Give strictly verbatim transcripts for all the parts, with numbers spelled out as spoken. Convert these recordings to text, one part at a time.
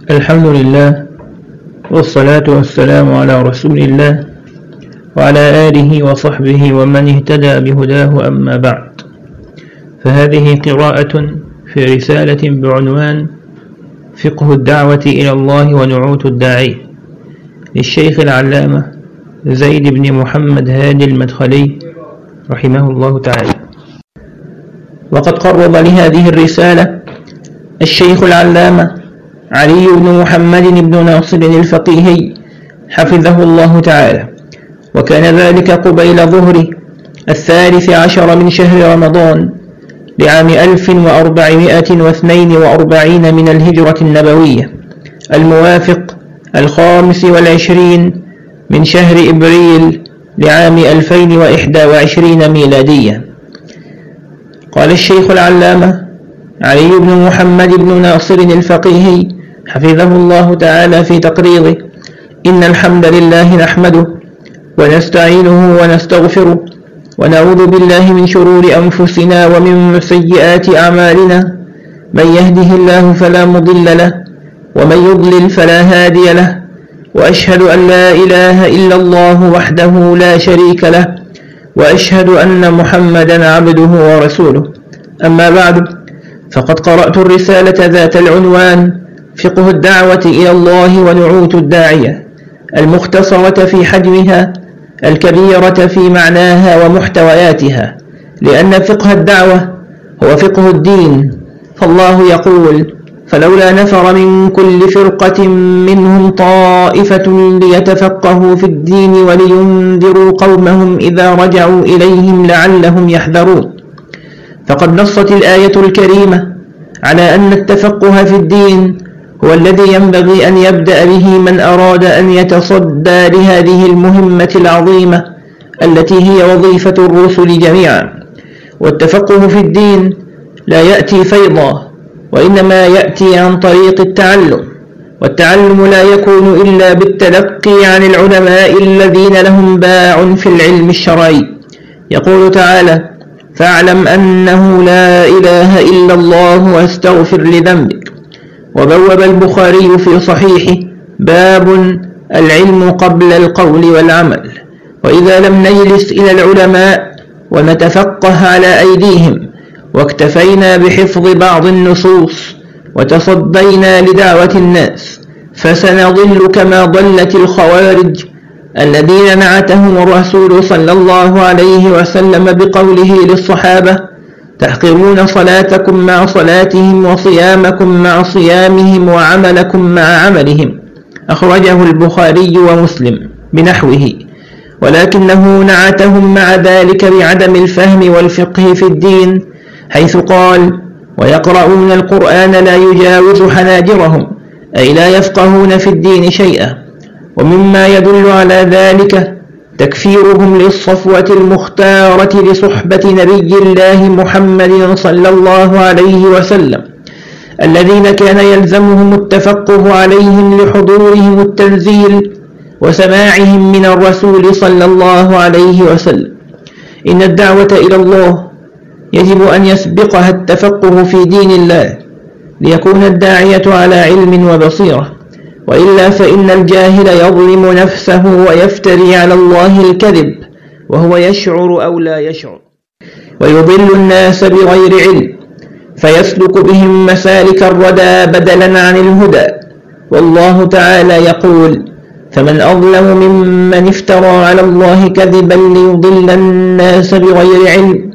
الحمد لله والصلاة والسلام على رسول الله وعلى آله وصحبه ومن اهتدى بهداه، أما بعد، فهذه قراءة في رسالة بعنوان فقه الدعوة إلى الله ونعوت الداعية للشيخ العلامة زيد بن محمد هادي المدخلي رحمه الله تعالى. وقد قرب لهذه الرسالة الشيخ العلامة علي بن محمد بن ناصر الفقيهي حفظه الله تعالى، وكان ذلك قبيل ظهر الثالث عشر من شهر رمضان لعام ألف وأربعمائة واثنين وأربعين من الهجرة النبوية، الموافق الخامس والعشرين من شهر إبريل لعام ألفين وإحدى وعشرين ميلادية. قال الشيخ العلامة علي بن محمد بن ناصر الفقيهي حفظه الله تعالى في تقريضه: إن الحمد لله نحمده ونستعينه ونستغفره ونعوذ بالله من شرور أنفسنا ومن سيئات أعمالنا، من يهده الله فلا مضل له ومن يضلل فلا هادي له، وأشهد أن لا إله إلا الله وحده لا شريك له، وأشهد أن محمدا عبده ورسوله. أما بعد، فقد قرأت الرسالة ذات العنوان فقه الدعوة إلى الله ونعوت الداعية، المختصرة في حجمها، الكبيرة في معناها ومحتوياتها، لأن فقه الدعوة هو فقه الدين، فالله يقول: فلولا نفر من كل فرقة منهم طائفة ليتفقهوا في الدين ولينذروا قومهم إذا رجعوا إليهم لعلهم يحذرون. فقد نصت الآية الكريمة على أن التفقه في الدين هو الذي ينبغي أن يبدأ به من أراد أن يتصدى لهذه المهمة العظيمة التي هي وظيفة الرسل جميعا. والتفقه في الدين لا يأتي فيضا، وإنما يأتي عن طريق التعلم، والتعلم لا يكون إلا بالتلقي عن العلماء الذين لهم باع في العلم الشرعي. يقول تعالى: فاعلم أنه لا إله إلا الله واستغفر لذنبك. وبوب البخاري في صحيحه باب العلم قبل القول والعمل. وإذا لم نجلس إلى العلماء ونتفقه على أيديهم واكتفينا بحفظ بعض النصوص وتصدينا لدعوة الناس، فسنضل كما ضلت الخوارج الذين نعتهم الرسول صلى الله عليه وسلم بقوله للصحابة: تحقرون صلاتكم مع صلاتهم وصيامكم مع صيامهم وعملكم مع عملهم. أخرجه البخاري ومسلم بنحوه، ولكنه نعتهم مع ذلك بعدم الفهم والفقه في الدين، حيث قال: ويقرؤون القرآن لا يجاوز حناجرهم، أي لا يفقهون في الدين شيئا. ومما يدل على ذلك تكفيرهم للصفوة المختارة لصحبة نبي الله محمد صلى الله عليه وسلم، الذين كان يلزمهم التفقه عليهم لحضورهم التنزيل وسماعهم من الرسول صلى الله عليه وسلم. إن الدعوة إلى الله يجب أن يسبقها التفقه في دين الله، ليكون الداعية على علم وبصيرة، وإلا فإن الجاهل يظلم نفسه ويفتري على الله الكذب وهو يشعر أو لا يشعر، ويضل الناس بغير علم، فيسلك بهم مسالك الردى بدلا عن الهدى. والله تعالى يقول: فمن أظلم ممن افترى على الله كذبا ليضل الناس بغير علم،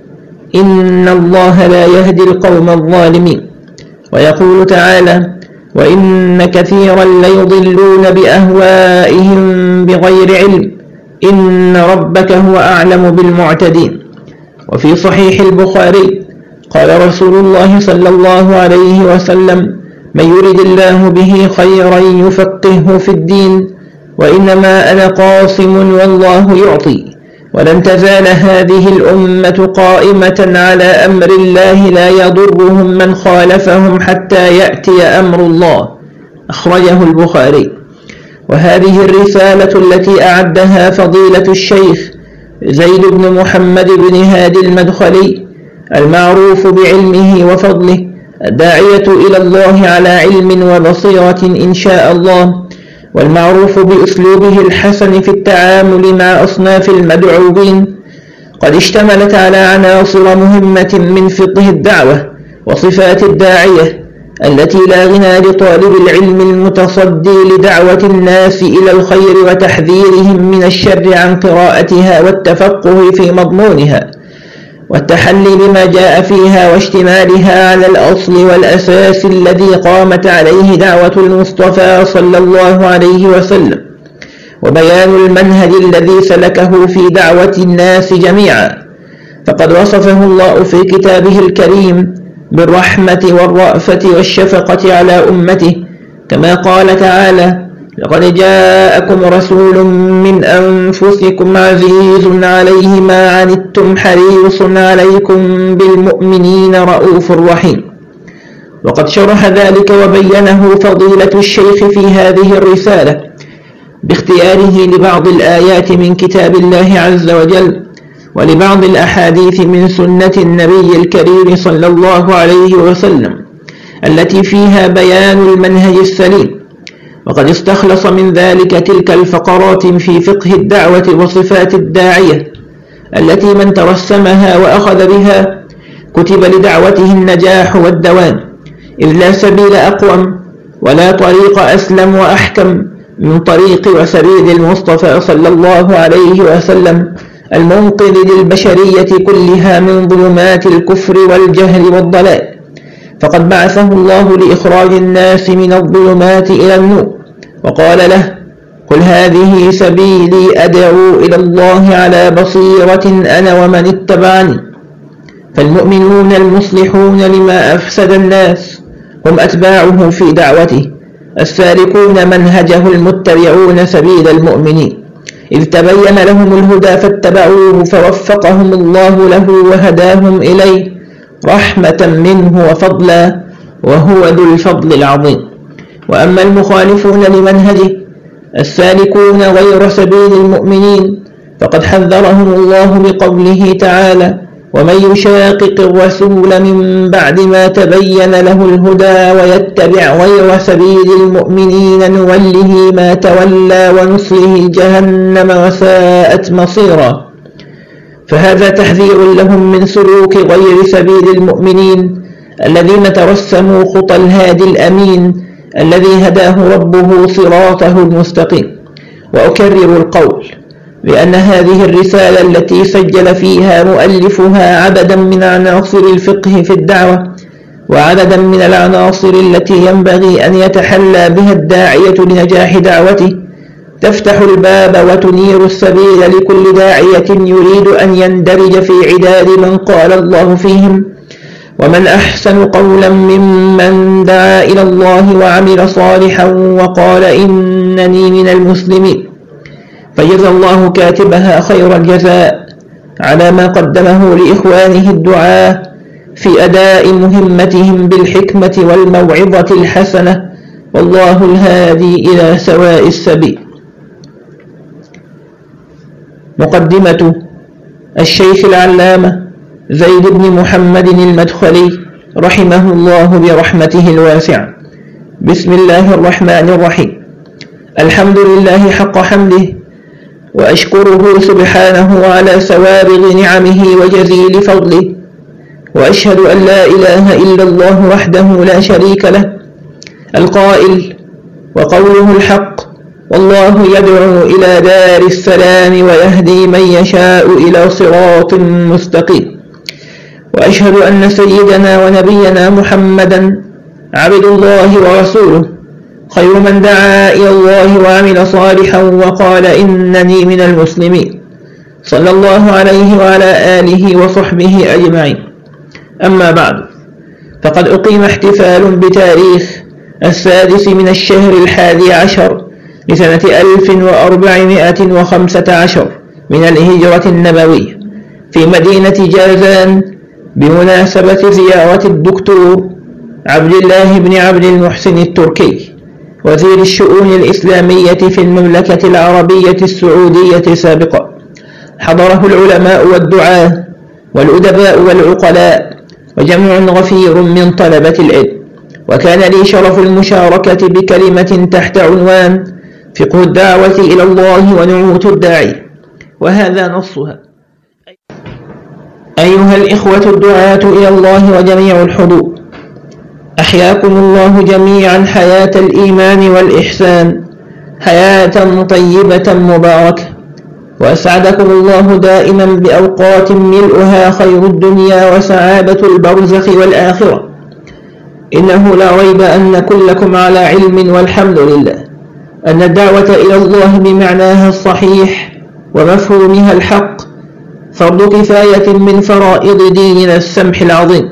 إن الله لا يهدي القوم الظالمين. ويقول تعالى: وإن كثيرا ليضلون بأهوائهم بغير علم، إن ربك هو أعلم بالمعتدين. وفي صحيح البخاري قال رسول الله صلى الله عليه وسلم: من يرد الله به خيرا يفقهه في الدين، وإنما أنا قاسم والله يعطي. ولن تزال هذه الأمة قائمة على أمر الله لا يضرهم من خالفهم حتى يأتي أمر الله. أخرجه البخاري. وهذه الرسالة التي أعدها فضيلة الشيخ زيد بن محمد بن هادي المدخلي المعروف بعلمه وفضله الداعية إلى الله على علم وبصيرة إن شاء الله، والمعروف بأسلوبه الحسن في التعامل مع أصناف المدعوين، قد اشتملت على عناصر مهمة من فقه الدعوة وصفات الداعية التي لا غنى لطالب العلم المتصدي لدعوة الناس إلى الخير وتحذيرهم من الشر عن قراءتها والتفقه في مضمونها والتحلي بما جاء فيها واشتمالها على الأصل والأساس الذي قامت عليه دعوة المصطفى صلى الله عليه وسلم، وبيان المنهج الذي سلكه في دعوة الناس جميعا. فقد وصفه الله في كتابه الكريم بالرحمة والرأفة والشفقة على أمته، كما قال تعالى: لقد جاءكم رسول من أنفسكم عزيز عليه ما عنتم حريص عليكم بالمؤمنين رؤوف رحيم. وقد شرح ذلك وبينه فضيلة الشيخ في هذه الرسالة باختياره لبعض الآيات من كتاب الله عز وجل ولبعض الأحاديث من سنة النبي الكريم صلى الله عليه وسلم التي فيها بيان المنهج السليم. وقد استخلص من ذلك تلك الفقرات في فقه الدعوة وصفات الداعية التي من ترسمها وأخذ بها كتب لدعوته النجاح والدوام، إذ لا سبيل أقوم ولا طريق أسلم وأحكم من طريق وسبيل المصطفى صلى الله عليه وسلم المنقذ للبشرية كلها من ظلمات الكفر والجهل والضلال. فقد بعثه الله لإخراج الناس من الظلمات إلى النور، وقال له: قل هذه سبيلي أدعو إلى الله على بصيرة أنا ومن اتبعني. فالمؤمنون المصلحون لما أفسد الناس هم أتباعه في دعوته، السالكون منهجه المتبعون سبيل المؤمنين، إذ تبين لهم الهدى فاتبعوه فوفقهم الله له وهداهم إليه رحمة منه وفضلا، وهو ذو الفضل العظيم. وأما المخالفون لمنهجه السالكون غير سبيل المؤمنين فقد حذرهم الله بقوله تعالى: ومن يشاقق الرسول من بعد ما تبين له الهدى ويتبع غير سبيل المؤمنين نوله ما تولى ونصله جهنم وساءت مصيرا. فهذا تحذير لهم من سلوك غير سبيل المؤمنين الذين ترسموا خطى الهادي الأمين الذي هداه ربه صراطه المستقيم. وأكرر القول بأن هذه الرسالة التي سجل فيها مؤلفها عددا من عناصر الفقه في الدعوة وعددا من العناصر التي ينبغي أن يتحلى بها الداعية لنجاح دعوته تفتح الباب وتنير السبيل لكل داعية يريد أن يندرج في عداد من قال الله فيهم: ومن أحسن قولا ممن دعا إلى الله وعمل صالحا وقال إنني من المسلمين. فجزى الله كاتبها خير الجزاء على ما قدمه لإخوانه الدعاة في أداء مهمتهم بالحكمة والموعظة الحسنة، والله الهادي إلى سواء السبيل. مقدمة الشيخ العلامة زيد بن محمد المدخلي رحمه الله برحمته الواسعة. بسم الله الرحمن الرحيم. الحمد لله حق حمده، وأشكره سبحانه على سوابغ نعمه وجزيل فضله، وأشهد أن لا إله إلا الله وحده لا شريك له القائل: وقوله الحق، والله يدعو إلى دار السلام ويهدي من يشاء إلى صراط مستقيم. وأشهد أن سيدنا ونبينا محمدا عبد الله ورسوله، خير من دعا إلى الله وعمل صالحا وقال إنني من المسلمين، صلى الله عليه وعلى آله وصحبه أجمعين. أما بعد، فقد أقيم احتفال بتاريخ السادس من الشهر الحادي عشر لسنة ألف وأربعمائة وخمسة عشر من الهجرة النبوية في مدينة جازان بمناسبة زيارة الدكتور عبد الله بن عبد المحسن التركي وزير الشؤون الإسلامية في المملكة العربية السعودية سابقا. حضره العلماء والدعاة والأدباء والعقلاء وجمع غفير من طلبة العلم. وكان لي شرف المشاركة بكلمة تحت عنوان فقه الدعوة إلى الله ونعوت الداعي، وهذا نصها: أيها الإخوة الدعاة إلى الله وجميع الحضور، أحياكم الله جميعا حياة الإيمان والإحسان، حياة طيبة مباركة، وأسعدكم الله دائما بأوقات ملؤها خير الدنيا وسعادة البرزخ والآخرة. إنه لا ريب أن كلكم على علم والحمد لله أن الدعوة إلى الله بمعناها الصحيح ومفهومها الحق فرض كفاية من فرائض ديننا السمح العظيم،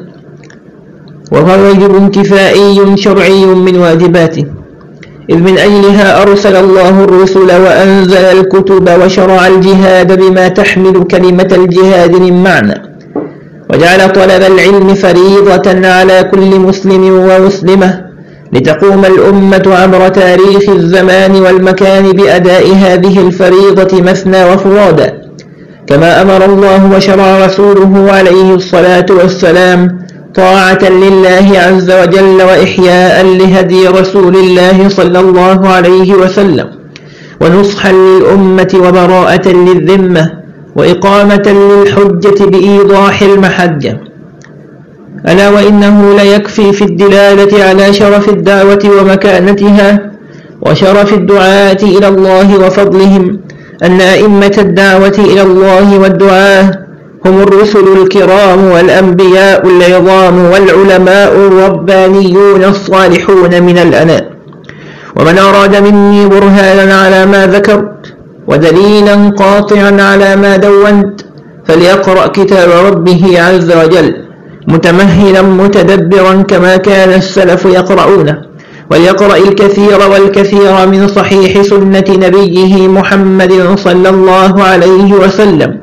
وهو واجب كفائي شرعي من واجباته، إذ من أجلها أرسل الله الرسل وأنزل الكتب وشرع الجهاد بما تحمل كلمة الجهاد من معنى، وجعل طلب العلم فريضة على كل مسلم ومسلمة لتقوم الأمة عبر تاريخ الزمان والمكان بأداء هذه الفريضة مثنى وفرادا، كما أمر الله وشرع رسوله عليه الصلاة والسلام طاعة لله عز وجل وإحياء لهدي رسول الله صلى الله عليه وسلم، ونصحا للأمة وبراءة للذمة، وإقامة للحجة بإيضاح المحجة. ألا وإنه ليكفي في الدلالة على شرف الدعوة ومكانتها وشرف الدعاة إلى الله وفضلهم أن أئمة الدعوة إلى الله والدعاة هم الرسل الكرام والأنبياء العظام والعلماء الربانيون الصالحون من الأنام. ومن أراد مني برهانا على ما ذكرت ودليلا قاطعا على ما دونت فليقرأ كتاب ربه عز وجل متمهلا متدبرا كما كان السلف يقرؤونه، وليقرأ الكثير والكثير من صحيح سنة نبيه محمد صلى الله عليه وسلم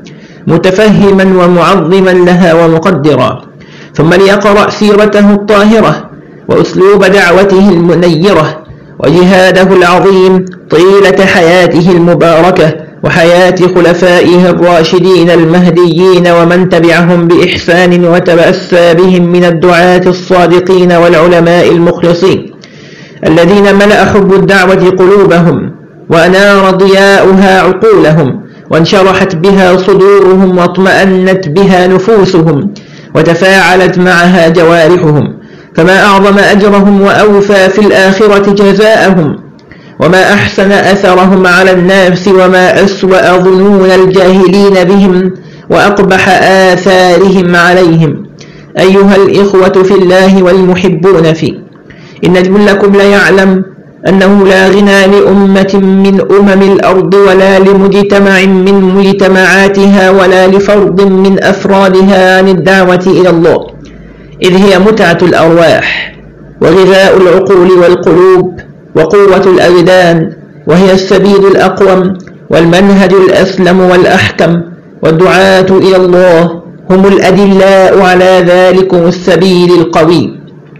متفهما ومعظما لها ومقدرا، ثم ليقرأ سيرته الطاهرة وأسلوب دعوته المنيرة وجهاده العظيم طيلة حياته المباركة وحياة خلفائه الراشدين المهديين ومن تبعهم بإحسان وتبأسى بهم من الدعاة الصادقين والعلماء المخلصين الذين ملأ حب الدعوة قلوبهم وأنار ضياؤها عقولهم وانشرحت بها صدورهم واطمأنت بها نفوسهم وتفاعلت معها جوارحهم، فما أعظم أجرهم وأوفى في الآخرة جزاءهم، وما أحسن أثرهم على الناس، وما أسوأ ظنون الجاهلين بهم وأقبح آثارهم عليهم. أيها الإخوة في الله والمحبون فيه، إن جلكم ليعلم أنه لا غنى لأمة من أمم الأرض ولا لمجتمع من مجتمعاتها ولا لفرد من أفرادها عن الدعوة إلى الله، إذ هي متعة الأرواح وغذاء العقول والقلوب وقوة الأبدان، وهي السبيل الأقوم والمنهج الأسلم والأحكم، والدعاة إلى الله هم الأدلاء على ذلك السبيل القويم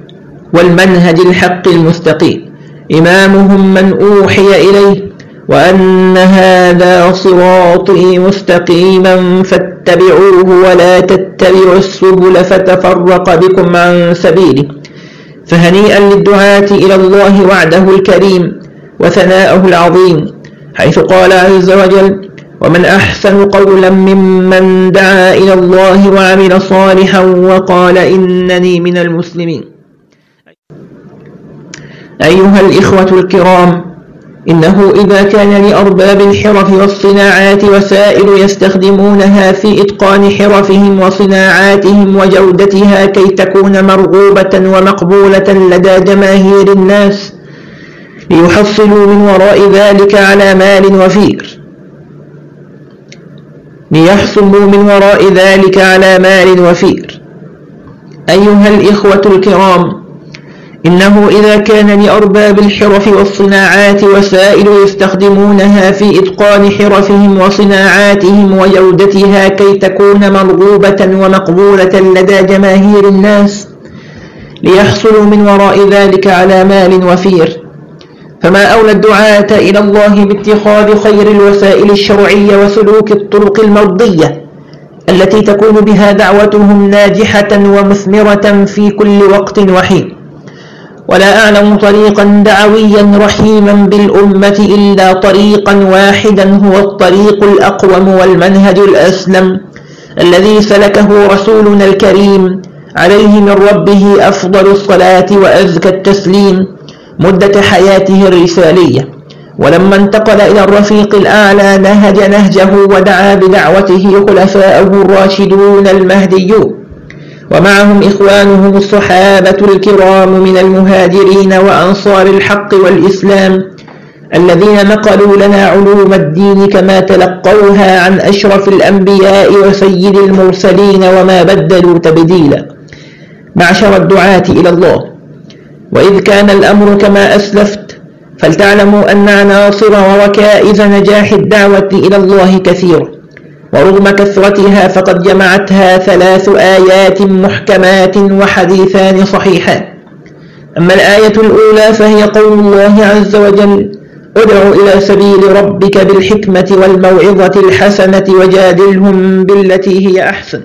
والمنهج الحق المستقيم، إمامهم من أوحي إليه وأن هذا صراطي مستقيما فاتبعوه ولا تتبعوا السبل فتفرق بكم عن سبيله. فهنيئا للدعاة إلى الله وعده الكريم وثناءه العظيم، حيث قال عز وجل: ومن أحسن قولا ممن دعا إلى الله وعمل صالحا وقال إنني من المسلمين. أيها الإخوة الكرام، إنه إذا كان لأرباب الحرف والصناعات وسائل يستخدمونها في إتقان حرفهم وصناعاتهم وجودتها كي تكون مرغوبة ومقبولة لدى جماهير الناس ليحصلوا من وراء ذلك على مال وفير ليحصلوا من وراء ذلك على مال وفير أيها الإخوة الكرام، إنه إذا كان لأرباب الحرف والصناعات وسائل يستخدمونها في إتقان حرفهم وصناعاتهم وجودتها كي تكون مرغوبة ومقبولة لدى جماهير الناس ليحصلوا من وراء ذلك على مال وفير، فما أولى الدعاة إلى الله باتخاذ خير الوسائل الشرعية وسلوك الطرق المرضية التي تكون بها دعوتهم ناجحة ومثمرة في كل وقت وحين. ولا أعلم طريقا دعويا رحيما بالأمة إلا طريقا واحدا هو الطريق الأقوم والمنهج الأسلم الذي سلكه رسولنا الكريم عليه من ربه أفضل الصلاة وأزكى التسليم مدة حياته الرسالية. ولما انتقل إلى الرفيق الأعلى نهج نهجه ودعا بدعوته خلفاءه الراشدون المهديون، ومعهم إخوانهم الصحابة الكرام من المهاجرين وأنصار الحق والإسلام الذين نقلوا لنا علوم الدين كما تلقوها عن أشرف الأنبياء وسيد المرسلين وما بدلوا تبديلا. معشر الدعاة إلى الله، وإذ كان الأمر كما أسلفت فلتعلموا أن عناصر وركائز نجاح الدعوة إلى الله كثيرة، ورغم كثرتها فقد جمعتها ثلاث آيات محكمات وحديثان صحيحان. أما الآية الأولى فهي قول الله عز وجل: ادع إلى سبيل ربك بالحكمة والموعظة الحسنة وجادلهم بالتي هي أحسن.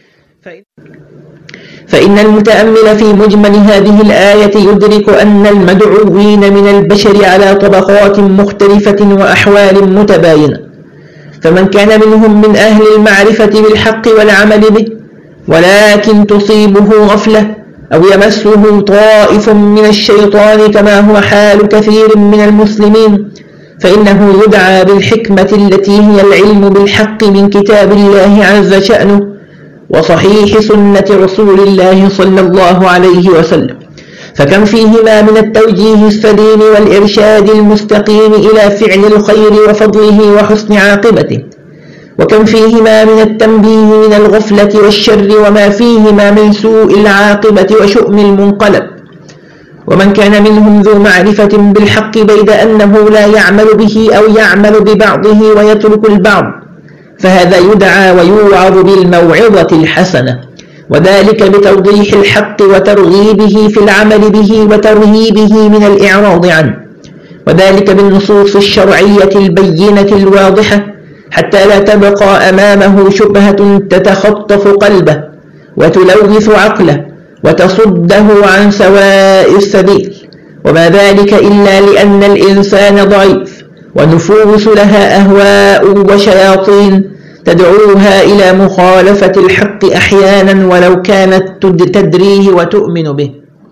فإن المتأمل في مجمل هذه الآية يدرك أن المدعوين من البشر على طبقات مختلفة وأحوال متباينة، فمن كان منهم من أهل المعرفة بالحق والعمل به ولكن تصيبه غفلة أو يمسه طائف من الشيطان كما هو حال كثير من المسلمين، فإنه يدعى بالحكمة التي هي العلم بالحق من كتاب الله عز شأنه وصحيح سنة رسول الله صلى الله عليه وسلم، فكم فيهما من التوجيه السليم والإرشاد المستقيم إلى فعل الخير وفضله وحسن عاقبته، وكم فيهما من التنبيه من الغفلة والشر وما فيهما من سوء العاقبة وشؤم المنقلب. ومن كان منهم ذو معرفة بالحق بيد أنه لا يعمل به أو يعمل ببعضه ويترك البعض، فهذا يدعى ويوعظ بالموعظة الحسنة، وذلك بتوضيح الحق وترغيبه في العمل به وترهيبه من الإعراض عنه، وذلك بالنصوص الشرعية البينة الواضحة حتى لا تبقى أمامه شبهة تتخطف قلبه وتلوث عقله وتصده عن سواء السبيل، وما ذلك إلا لأن الإنسان ضعيف ونفوس لها أهواء وشياطين تدعوها إلى مخالفة الحق أحيانا ولو كانت تدريه وتؤمن به.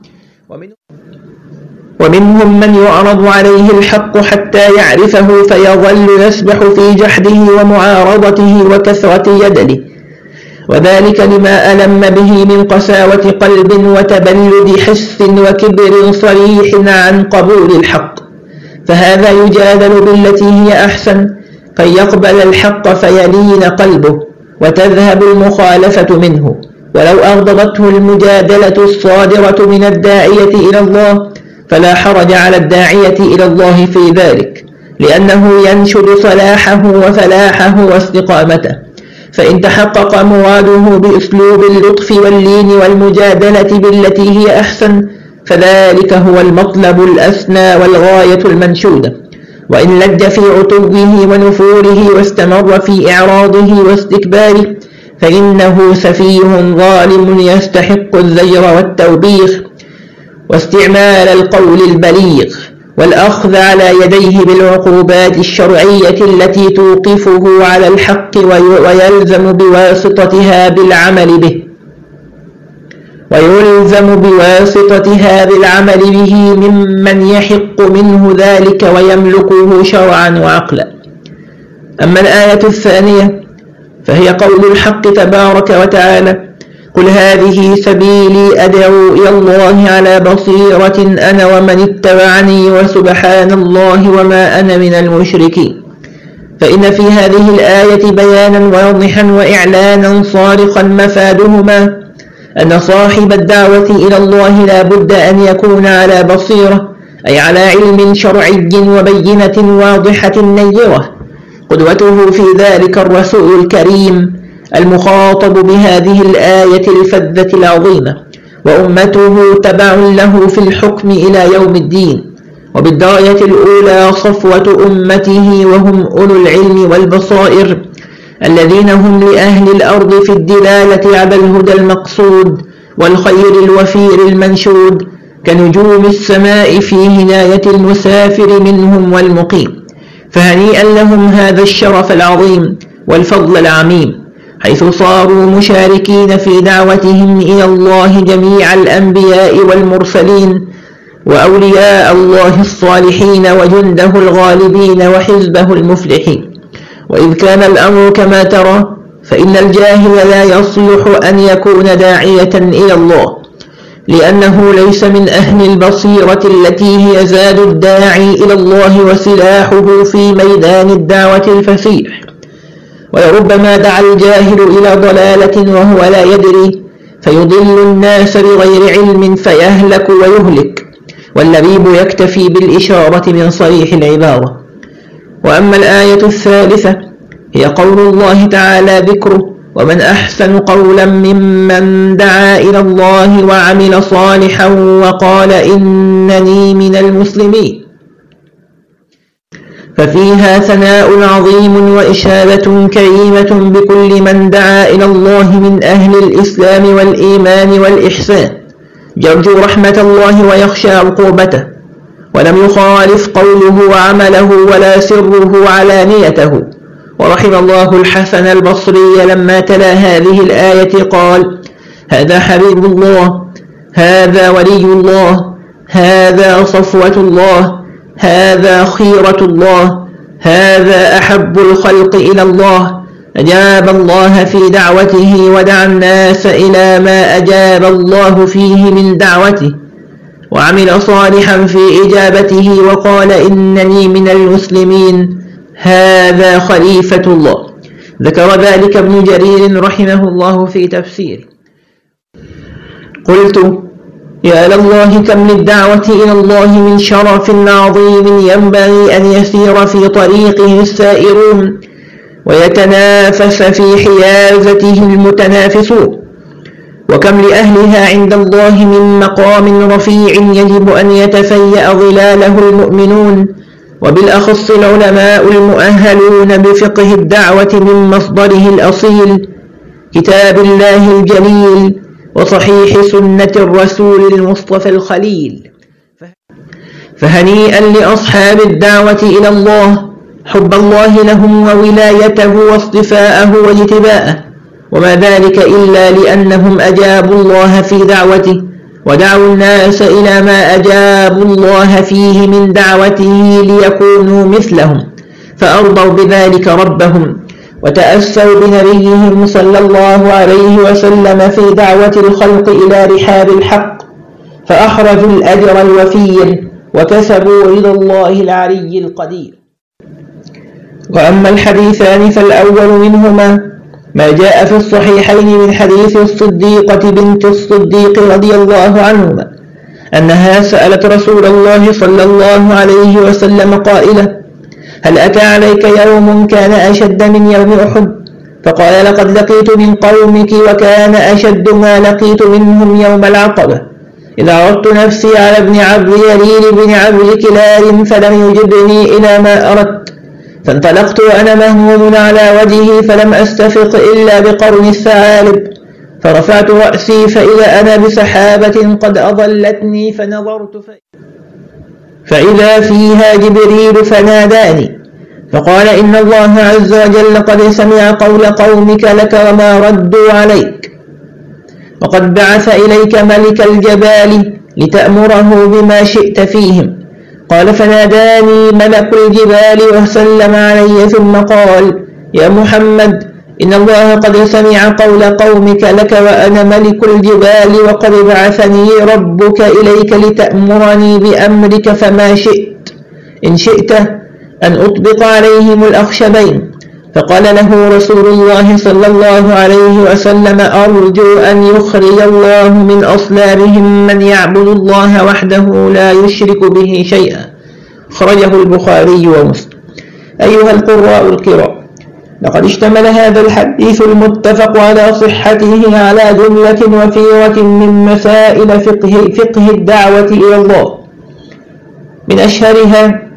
ومنهم من يعرض عليه الحق حتى يعرفه فيظل يسبح في جحده ومعارضته وكثرة يدله، وذلك لما ألم به من قساوة قلب وتبلد حس وكبر صريح عن قبول الحق، فهذا يجادل بالتي هي أحسن كي يقبل الحق فيلين قلبه وتذهب المخالفة منه، ولو أغضبته المجادلة الصادرة من الداعية إلى الله فلا حرج على الداعية إلى الله في ذلك، لأنه ينشد صلاحه وفلاحه واستقامته، فإن تحقق مراده بأسلوب اللطف واللين والمجادلة بالتي هي أحسن فذلك هو المطلب الأسنى والغاية المنشودة. وإن لج في عتوه ونفوره واستمر في إعراضه واستكباره فإنه سفيه ظالم يستحق الزجر والتوبيخ واستعمال القول البليغ والأخذ على يديه بالعقوبات الشرعية التي توقفه على الحق ويلزم بواسطتها بالعمل به ويلزم بواسطتها بالعمل به ممن يحق منه ذلك ويملكه شرعا وعقلا. أما الآية الثانية فهي قول الحق تبارك وتعالى: قل هذه سبيلي أدعو إلى الله على بصيرة أنا ومن اتبعني وسبحان الله وما أنا من المشركين. فإن في هذه الآية بيانا واضحا وإعلانا صارخا مفادهما أن صاحب الدعوة إلى الله لا بد أن يكون على بصيرة، أي على علم شرعي وبينة واضحة نيرة. قدوته في ذلك الرسول الكريم المخاطب بهذه الآية الفذة العظيمة، وأمته تبع له في الحكم إلى يوم الدين. وبالدرجة الأولى صفوة أمته وهم أولو العلم والبصائر الذين هم لأهل الأرض في الدلالة على الهدى المقصود والخير الوفير المنشود كنجوم السماء في هداية المسافر منهم والمقيم. فهنيئا لهم هذا الشرف العظيم والفضل العميم، حيث صاروا مشاركين في دعوتهم إلى الله جميع الأنبياء والمرسلين وأولياء الله الصالحين وجنده الغالبين وحزبه المفلحين. وإذ كان الأمر كما ترى فإن الجاهل لا يصلح أن يكون داعية إلى الله، لأنه ليس من أهل البصيرة التي هي زاد الداعي إلى الله وسلاحه في ميدان الدعوة الفسيح. ولربما دعا الجاهل إلى ضلالة وهو لا يدري فيضل الناس بغير علم فيهلك ويهلك، واللبيب يكتفي بالإشارة من صريح العبارة. وأما الآية الثالثة هي قول الله تعالى ذكره: ومن أحسن قولا ممن دعا إلى الله وعمل صالحا وقال إنني من المسلمين. ففيها ثناء عظيم وإشادة كريمة بكل من دعا إلى الله من أهل الإسلام والإيمان والإحسان، يرجو رحمة الله ويخشى عقوبته، ولم يخالف قوله وعمله ولا سره علانيته. ورحم الله الحسن البصري لما تلا هذه الآية قال: هذا حبيب الله، هذا ولي الله، هذا صفوة الله، هذا خيرة الله، هذا أحب الخلق إلى الله. أجاب الله في دعوته ودعا الناس إلى ما أجاب الله فيه من دعوته، وعمل صالحا في إجابته وقال إنني من المسلمين، هذا خليفة الله. ذكر ذلك ابن جرير رحمه الله في تفسيره. قلت: يا لله كم للدعوة إلى الله من شرف عظيم ينبغي أن يسير في طريقه السائرون ويتنافس في حيازته المتنافسون، وكم لأهلها عند الله من مقام رفيع يجب أن يتفيأ ظلاله المؤمنون، وبالأخص العلماء المؤهلون بفقه الدعوة من مصدره الأصيل كتاب الله الجليل وصحيح سنة الرسول المصطفى الخليل. فهنيئا لأصحاب الدعوة إلى الله حب الله لهم وولايته واصطفاءه واجتباءه، وما ذلك إلا لأنهم أجابوا الله في دعوته ودعوا الناس إلى ما أجابوا الله فيه من دعوته ليكونوا مثلهم، فأرضوا بذلك ربهم وتأسوا بنبيهم صلى الله عليه وسلم في دعوة الخلق إلى رحاب الحق، فأخرجوا الأجر الوفير وكسبوا رضا الله العلي القدير. وأما الحديثان فالأول منهما ما جاء في الصحيحين من حديث الصديقة بنت الصديق رضي الله عنهما أنها سألت رسول الله صلى الله عليه وسلم قائلة: هل أتى عليك يوم كان أشد من يوم أحد؟ فقال: لقد لقيت من قومك وكان أشد ما لقيت منهم يوم العقبة، إذا عرضت نفسي على ابن عبد يليل بن عبد كلال فلم يجبني إلى ما أردت، فانطلقت وأنا مهموم على وجهي فلم أستفق إلا بقرن الثعالب، فرفعت رأسي فإذا أنا بسحابة قد أضلتني فنظرت فإذا فيها جبريل فناداني فقال: إن الله عز وجل قد سمع قول قومك لك وما ردوا عليك، وقد بعث إليك ملك الجبال لتأمره بما شئت فيهم. قال: فناداني ملك الجبال وسلم علي ثم قال: يا محمد، إن الله قد سمع قول قومك لك وأنا ملك الجبال وقد بعثني ربك إليك لتأمرني بأمرك فما شئت، إن شئت أن أطبق عليهم الأخشبين. فقال له رسول الله صلى الله عليه وسلم: أرجو أن يخرج الله من أصلابهم من يعبد الله وحده لا يشرك به شيئا. خرجه البخاري ومسلم. أيها القراء الكرام، لقد اشتمل هذا الحديث المتفق على صحته على جملة وفيرة من مسائل فقه, فقه الدعوة إلى الله، من أشهرها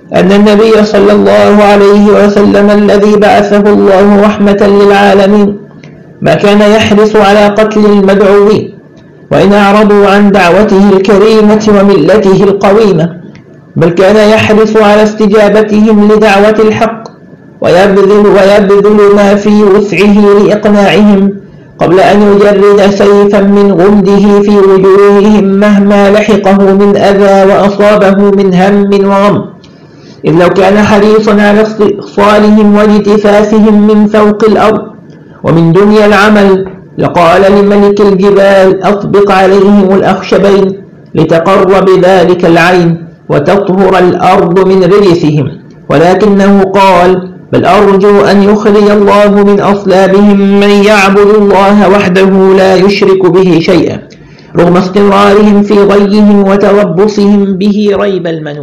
أن النبي صلى الله عليه وسلم الذي بعثه الله رحمة للعالمين ما كان يحرص على قتل المدعوين وإن أعرضوا عن دعوته الكريمة وملته القويمة، بل كان يحرص على استجابتهم لدعوة الحق ويبذل, ويبذل ما في وسعه لإقناعهم قبل أن يجرد سيفا من غمده في وجوههم مهما لحقه من أذى وأصابه من هم وغم، إذ لو كان حريصا على استئصالهم واجتثاثهم من فوق الأرض ومن دنيا العمل لقال لملك الجبال أطبق عليهم الأخشبين لتقر بذلك العين وتطهر الأرض من رجسهم، ولكنه قال بل أرجو أن يخرج الله من أصلابهم من يعبد الله وحده لا يشرك به شيئا رغم استمرارهم في غيهم وتربصهم به ريب المنون.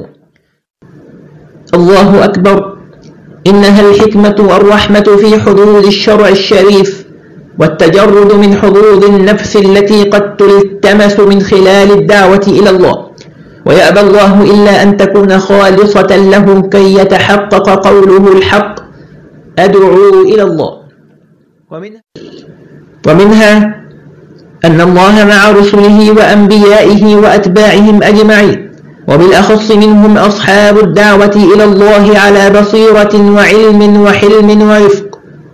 الله أكبر. إنها الحكمة والرحمة في حدود الشرع الشريف والتجرد من حظوظ النفس التي قد تلتمس من خلال الدعوة إلى الله، ويأبى الله إلا أن تكون خالصة له كي يتحقق قوله الحق أدعو إلى الله. ومنها, ومنها أن الله مع رسله وأنبيائه وأتباعهم أجمعين، وبالأخص منهم أصحاب الدعوة إلى الله على بصيرة وعلم وحلم ورفق.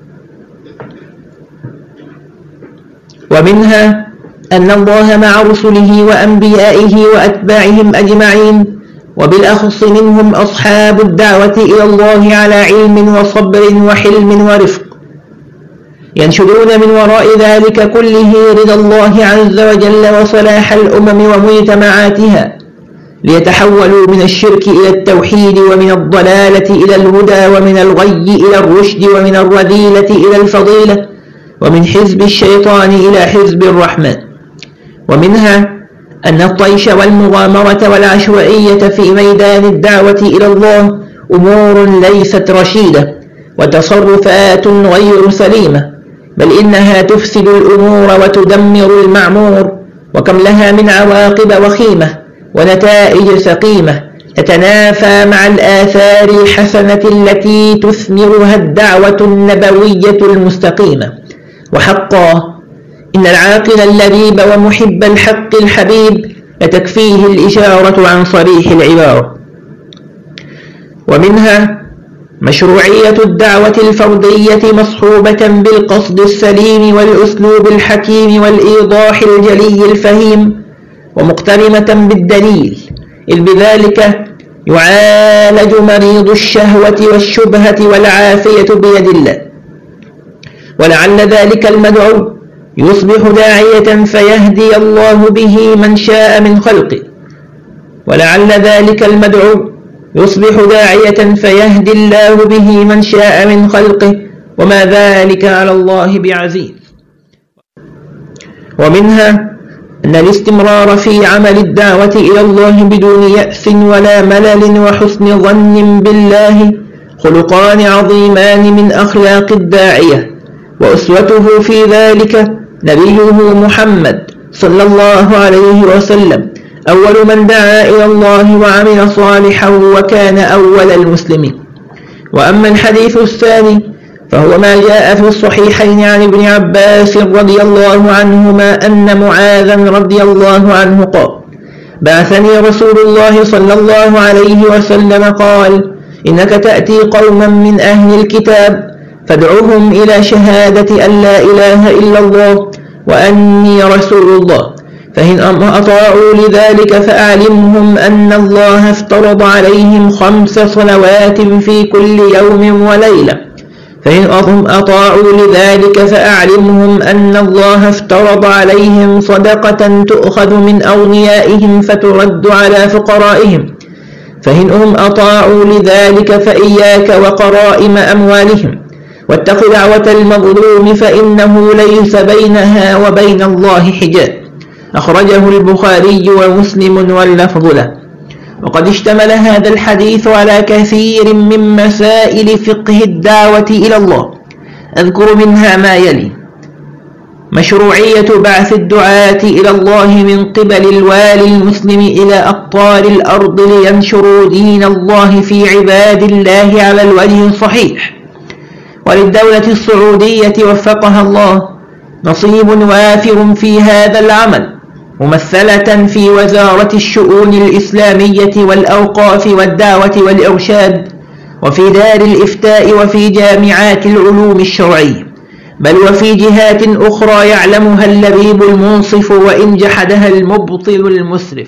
ومنها أن الله مع رسله وأنبيائه وأتباعهم أجمعين، وبالأخص منهم أصحاب الدعوة إلى الله على علم وصبر وحلم ورفق، ينشدون من وراء ذلك كله رضا الله عز وجل وصلاح الأمم ومجتمعاتها، ليتحولوا من الشرك إلى التوحيد ومن الضلالة إلى الهدى ومن الغي إلى الرشد ومن الرذيلة إلى الفضيلة ومن حزب الشيطان إلى حزب الرحمن. ومنها أن الطيش والمغامرة والعشوائية في ميدان الدعوة إلى الله أمور ليست رشيدة وتصرفات غير سليمة، بل إنها تفسد الأمور وتدمر المعمور، وكم لها من عواقب وخيمة ونتائج سقيمة تتنافى مع الآثار الحسنة التي تثمرها الدعوة النبوية المستقيمة. وحقا إن العاقل اللبيب ومحب الحق الحبيب لتكفيه الإشارة عن صريح العبارة. ومنها مشروعية الدعوة الفردية مصحوبة بالقصد السليم والأسلوب الحكيم والإيضاح الجلي الفهيم، ومقترنة بالدليل، إذ بذلك يعالج مريض الشهوة والشبهة والعافية بيد الله. ولعل ذلك المدعو يصبح داعية فيهدي الله به من شاء من خلقه، ولعل ذلك المدعو يصبح داعية فيهدي الله به من شاء من خلقه، وما ذلك على الله بعزيز. ومنها أن الاستمرار في عمل الدعوة إلى الله بدون يأس ولا ملل وحسن ظن بالله خلقان عظيمان من أخلاق الداعية، وأسوته في ذلك نبيه محمد صلى الله عليه وسلم أول من دعا إلى الله وعمل صالحا وكان أول المسلمين. وأما الحديث الثاني فهو ما جاء في الصحيحين عن ابن عباس رضي الله عنهما أن معاذا رضي الله عنه قال بعثني رسول الله صلى الله عليه وسلم قال إنك تأتي قوما من أهل الكتاب فادعوهم إلى شهادة أن لا إله إلا الله وأني رسول الله، فإن أطاعوا لذلك فأعلمهم أن الله افترض عليهم خمس صلوات في كل يوم وليلة، فإن أطاعوا لذلك فأعلمهم أن الله افترض عليهم صدقة تؤخذ من أغنيائهم فترد على فقرائهم، فإنهم أطاعوا لذلك فإياك وقرائم أموالهم، واتق دعوة المظلوم فإنه ليس بينها وبين الله حجاب. أخرجه البخاري ومسلم واللفظ له. وقد اشتمل هذا الحديث على كثير من مسائل فقه الدعوة إلى الله، أذكر منها ما يلي. مشروعية بعث الدعاة إلى الله من قبل الوالي المسلم إلى أقطار الأرض لينشروا دين الله في عباد الله على الوجه الصحيح. وللدولة السعودية وفقها الله نصيب وافر في هذا العمل، ممثلة في وزارة الشؤون الإسلامية والأوقاف والدعوة والإرشاد، وفي دار الإفتاء، وفي جامعات العلوم الشرعية، بل وفي جهات أخرى يعلمها اللبيب المنصف وإن جحدها المبطل المسرف.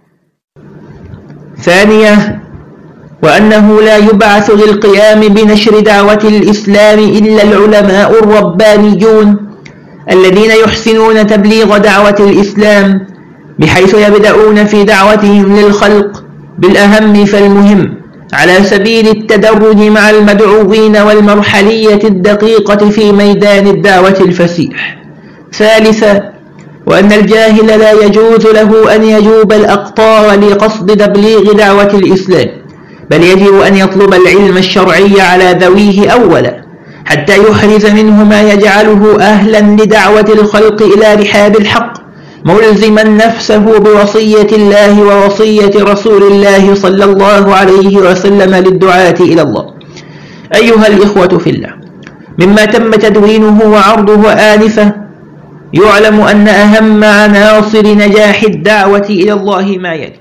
ثانية، وأنه لا يبعث للقيام بنشر دعوة الإسلام إلا العلماء الربانيون الذين يحسنون تبليغ دعوة الإسلام، بحيث يبدأون في دعوتهم للخلق بالأهم فالمهم على سبيل التدرج مع المدعوين والمرحلية الدقيقة في ميدان الدعوة الفسيح. ثالثا، وأن الجاهل لا يجوز له أن يجوب الأقطار لقصد تبليغ دعوة الإسلام، بل يجب أن يطلب العلم الشرعي على ذويه أولا حتى يحرز منه ما يجعله أهلا لدعوة الخلق إلى رحاب الحق، ملزما نفسه بوصية الله ووصية رسول الله صلى الله عليه وسلم للدعاة إلى الله. أيها الإخوة في الله، مما تم تدوينه وعرضه آنفة يعلم أن أهم عناصر نجاح الدعوة إلى الله ما يلي: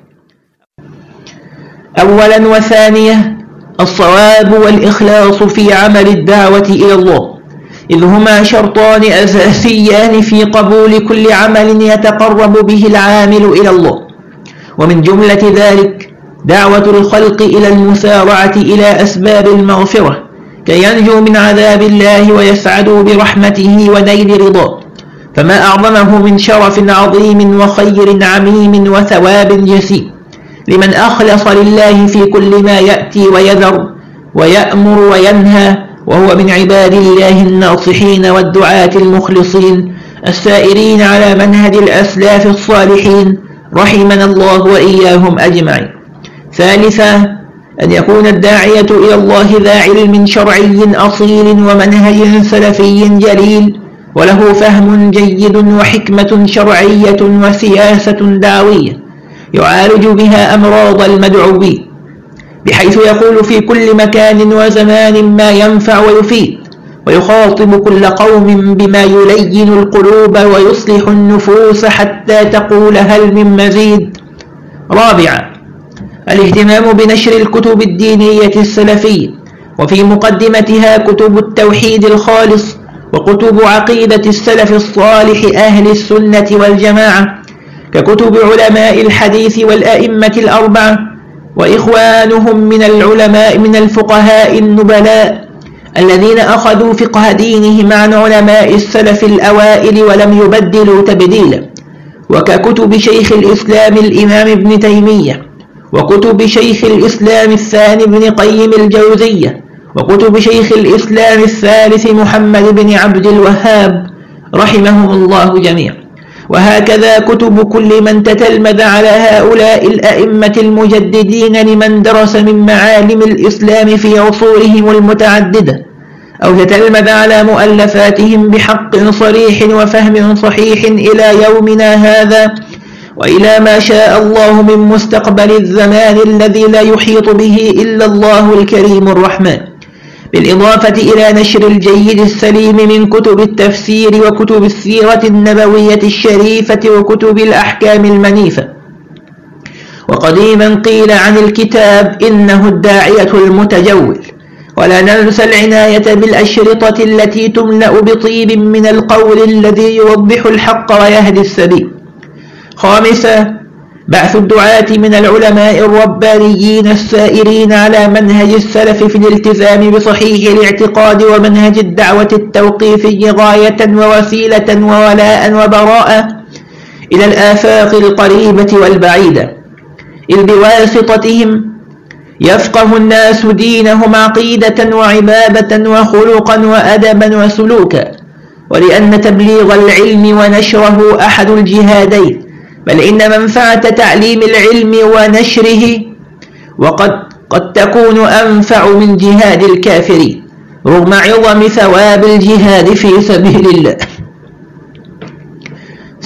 أولا وثانية الصواب والإخلاص في عمل الدعوة إلى الله، إذ هما شرطان أساسيان في قبول كل عمل يتقرب به العامل إلى الله. ومن جملة ذلك دعوة الخلق إلى المسارعة إلى أسباب المغفرة كي ينجوا من عذاب الله ويسعدوا برحمته ونيل رضاه، فما أعظمه من شرف عظيم وخير عميم وثواب جسيم لمن أخلص لله في كل ما يأتي ويذر ويأمر وينهى، وهو من عباد الله الناصحين والدعاة المخلصين السائرين على منهج الأسلاف الصالحين رحمنا الله وإياهم أجمعين. ثالثا، أن يكون الداعية إلى الله ذا علم شرعي أصيل ومنهج سلفي جليل، وله فهم جيد وحكمة شرعية وسياسة دعوية يعالج بها أمراض المدعوين، بحيث يقول في كل مكان وزمان ما ينفع ويفيد، ويخاطب كل قوم بما يلين القلوب ويصلح النفوس حتى تقول هل من مزيد. رابعا، الاهتمام بنشر الكتب الدينية السلفية، وفي مقدمتها كتب التوحيد الخالص وكتب عقيدة السلف الصالح أهل السنة والجماعة، ككتب علماء الحديث والأئمة الأربعة وإخوانهم من العلماء من الفقهاء النبلاء الذين أخذوا فقه دينهم عن علماء السلف الأوائل ولم يبدلوا تبديلا، وككتب شيخ الإسلام الإمام ابن تيمية، وكتب شيخ الإسلام الثاني ابن قيم الجوزية، وكتب شيخ الإسلام الثالث محمد بن عبد الوهاب رحمهم الله جميعا، وهكذا كتب كل من تتلمذ على هؤلاء الأئمة المجددين لمن درس من معالم الإسلام في عصورهم المتعددة، أو تتلمذ على مؤلفاتهم بحق صريح وفهم صحيح إلى يومنا هذا، وإلى ما شاء الله من مستقبل الزمان الذي لا يحيط به إلا الله الكريم الرحمن، بالإضافة إلى نشر الجيد السليم من كتب التفسير وكتب السيرة النبوية الشريفة وكتب الأحكام المنيفة. وقديما قيل عن الكتاب إنه الداعية المتجول، ولا ننسى العناية بالأشرطة التي تملأ بطيب من القول الذي يوضح الحق ويهدي السبيل. خامسا، بعث الدعاة من العلماء الربانيين السائرين على منهج السلف في الالتزام بصحيح الاعتقاد ومنهج الدعوة التوقيفي غاية ووسيلة وولاء وبراءة إلى الآفاق القريبة والبعيدة، إذ بواسطتهم يفقه الناس دينهم عقيدة وعبادة وخلقا وأدبا وسلوكا، ولأن تبليغ العلم ونشره أحد الجهادين، بل إن منفعة تعليم العلم ونشره وقد قد تكون أنفع من جهاد الكافرين رغم عظم ثواب الجهاد في سبيل الله.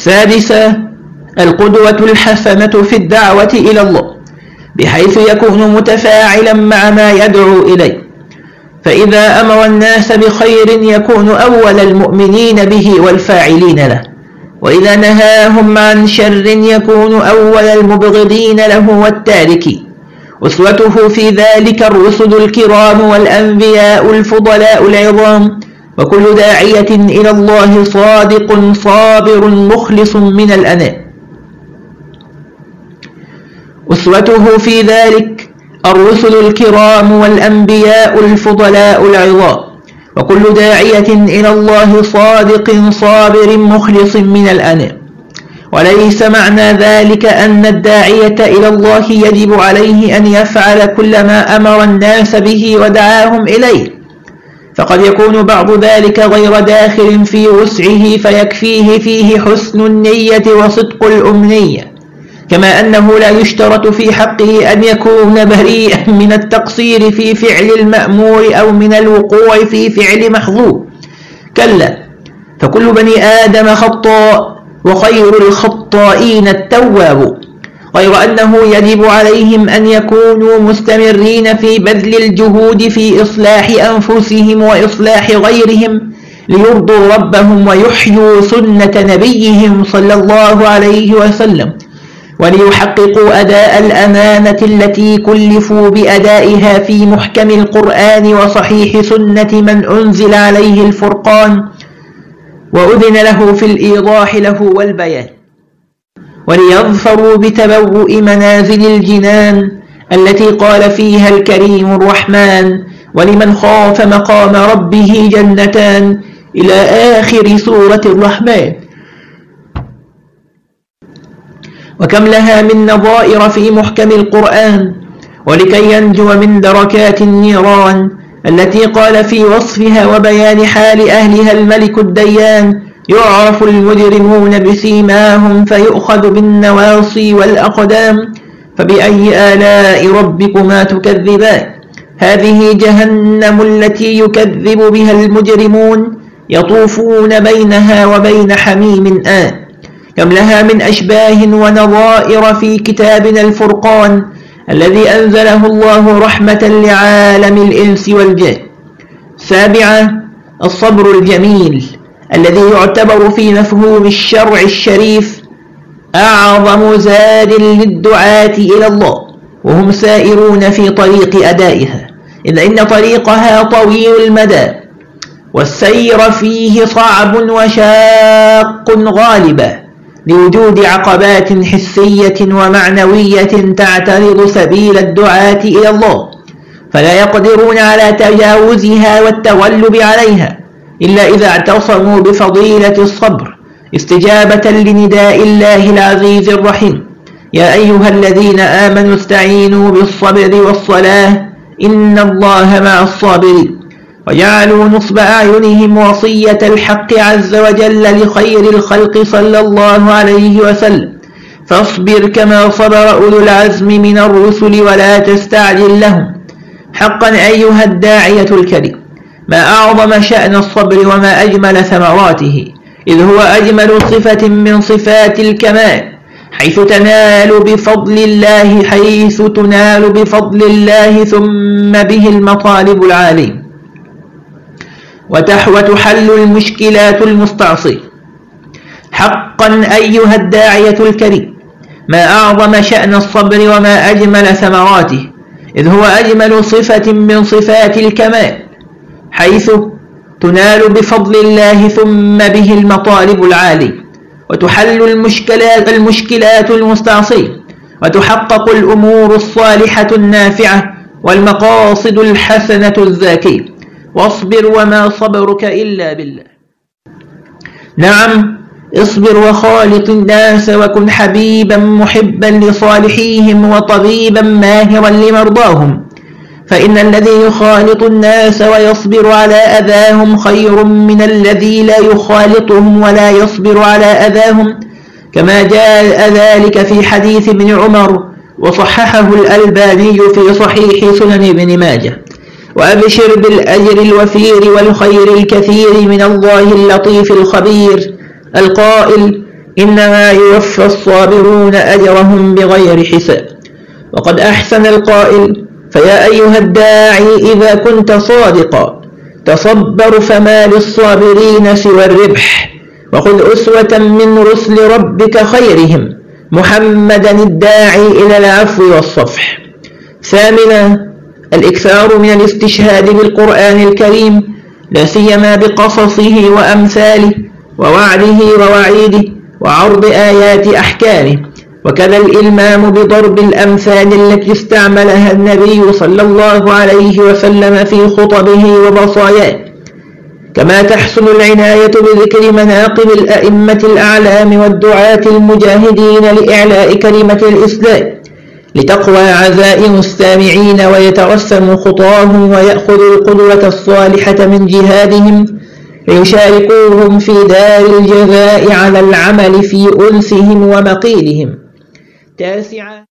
سادسا القدوة الحسنة في الدعوة إلى الله بحيث يكون متفاعلا مع ما يدعو إليه، فإذا أمر الناس بخير يكون أول المؤمنين به والفاعلين له، وإذا نهاهم عن شر يكون أول المبغضين له والتاركين. أسوته في ذلك الرسل الكرام والأنبياء الفضلاء العظام، وكل داعية إلى الله صادق صابر مخلص من الأنام. أسوته في ذلك الرسل الكرام والأنبياء الفضلاء العظام، وكل داعية إلى الله صادق صابر مخلص من الأنام. وليس معنى ذلك أن الداعية إلى الله يجب عليه أن يفعل كل ما أمر الناس به ودعاهم إليه، فقد يكون بعض ذلك غير داخل في وسعه فيكفيه فيه حسن النية وصدق الأمنية، كما أنه لا يشترط في حقه أن يكون بريئا من التقصير في فعل المأمور أو من الوقوع في فعل محظور. كلا، فكل بني آدم خطاء وخير الخطائين التواب، غير أنه يجب عليهم أن يكونوا مستمرين في بذل الجهود في إصلاح أنفسهم وإصلاح غيرهم ليرضوا ربهم ويحيوا سنة نبيهم صلى الله عليه وسلم، وليحققوا أداء الأمانة التي كلفوا بأدائها في محكم القرآن وصحيح سنة من أنزل عليه الفرقان وأذن له في الإيضاح له والبيان، وليظفروا بتبوء منازل الجنان التي قال فيها الكريم الرحمن: ولمن خاف مقام ربه جنتان، إلى آخر سورة الرحمن. وكم لها من نظائر في محكم القرآن، ولكي ينجو من دركات النيران التي قال في وصفها وبيان حال أهلها الملك الديان: يعرف المجرمون بسيماهم فيؤخذ بالنواصي والأقدام، فبأي آلاء ربكما تكذبان. هذه جهنم التي يكذب بها المجرمون، يطوفون بينها وبين حميم آن. كم لها من أشباه ونظائر في كتابنا الفرقان الذي أنزله الله رحمة لعالم الإنس والجن. سابعا الصبر الجميل الذي يعتبر في مفهوم الشرع الشريف أعظم زاد للدعاة إلى الله وهم سائرون في طريق أدائها، إذ إن طريقها طويل المدى والسير فيه صعب وشاق غالبا لوجود عقبات حسية ومعنوية تعترض سبيل الدعاة إلى الله، فلا يقدرون على تجاوزها والتغلب عليها إلا إذا اعتصموا بفضيلة الصبر استجابة لنداء الله العزيز الرحيم: يا أيها الذين آمنوا استعينوا بالصبر والصلاة إن الله مع الصابرين. وجعلوا نصب أعينهم وصية الحق عز وجل لخير الخلق صلى الله عليه وسلم: فاصبر كما صبر أولو العزم من الرسل ولا تستعجل لهم. حقا أيها الداعية الكريم، ما أعظم شأن الصبر وما أجمل ثمراته، إذ هو أجمل صفة من صفات الكمال، حيث تنال بفضل الله حيث تنال بفضل الله ثم به المطالب العالية، وتحل المشكلات المستعصية. حقا أيها الداعية الكريم، ما أعظم شأن الصبر وما أجمل ثمراته، إذ هو أجمل صفة من صفات الكمال، حيث تنال بفضل الله ثم به المطالب العالية، وتحل المشكلات, المشكلات المستعصية، وتحقق الأمور الصالحة النافعة والمقاصد الحسنة الزاكية. واصبر وما صبرك إلا بالله. نعم، اصبر وخالط الناس وكن حبيبا محبا لصالحيهم وطبيبا ماهرا لمرضاهم، فإن الذي يخالط الناس ويصبر على أذاهم خير من الذي لا يخالطهم ولا يصبر على أذاهم، كما جاء ذلك في حديث ابن عمر وصححه الألباني في صحيح سنن ابن ماجه. وأبشر بالأجر الوفير والخير الكثير من الله اللطيف الخبير القائل: إنما يوفى الصابرون أجرهم بغير حساب. وقد أحسن القائل: فيا أيها الداعي إذا كنت صادقا تصبر فما للصابرين سوى الربح، وخذ أسوة من رسل ربك خيرهم محمدا الداعي إلى العفو والصفح. ثامنا: الإكثار من الاستشهاد بالقرآن الكريم، لا سيما بقصصه وأمثاله ووعده ووعيده وعرض آيات أحكامه، وكذا الإلمام بضرب الأمثال التي استعملها النبي صلى الله عليه وسلم في خطبه وبصاياه. كما تحسن العناية بذكر مناقب الأئمة الأعلام والدعاة المجاهدين لإعلاء كلمة الإسلام، لتقوى عزائم السامعين ويترسموا خطاهم ويأخذوا القدوة الصالحة من جهادهم، ليشاركوهم في دار الجزاء على العمل في أنسهم ومقيلهم. تاسعا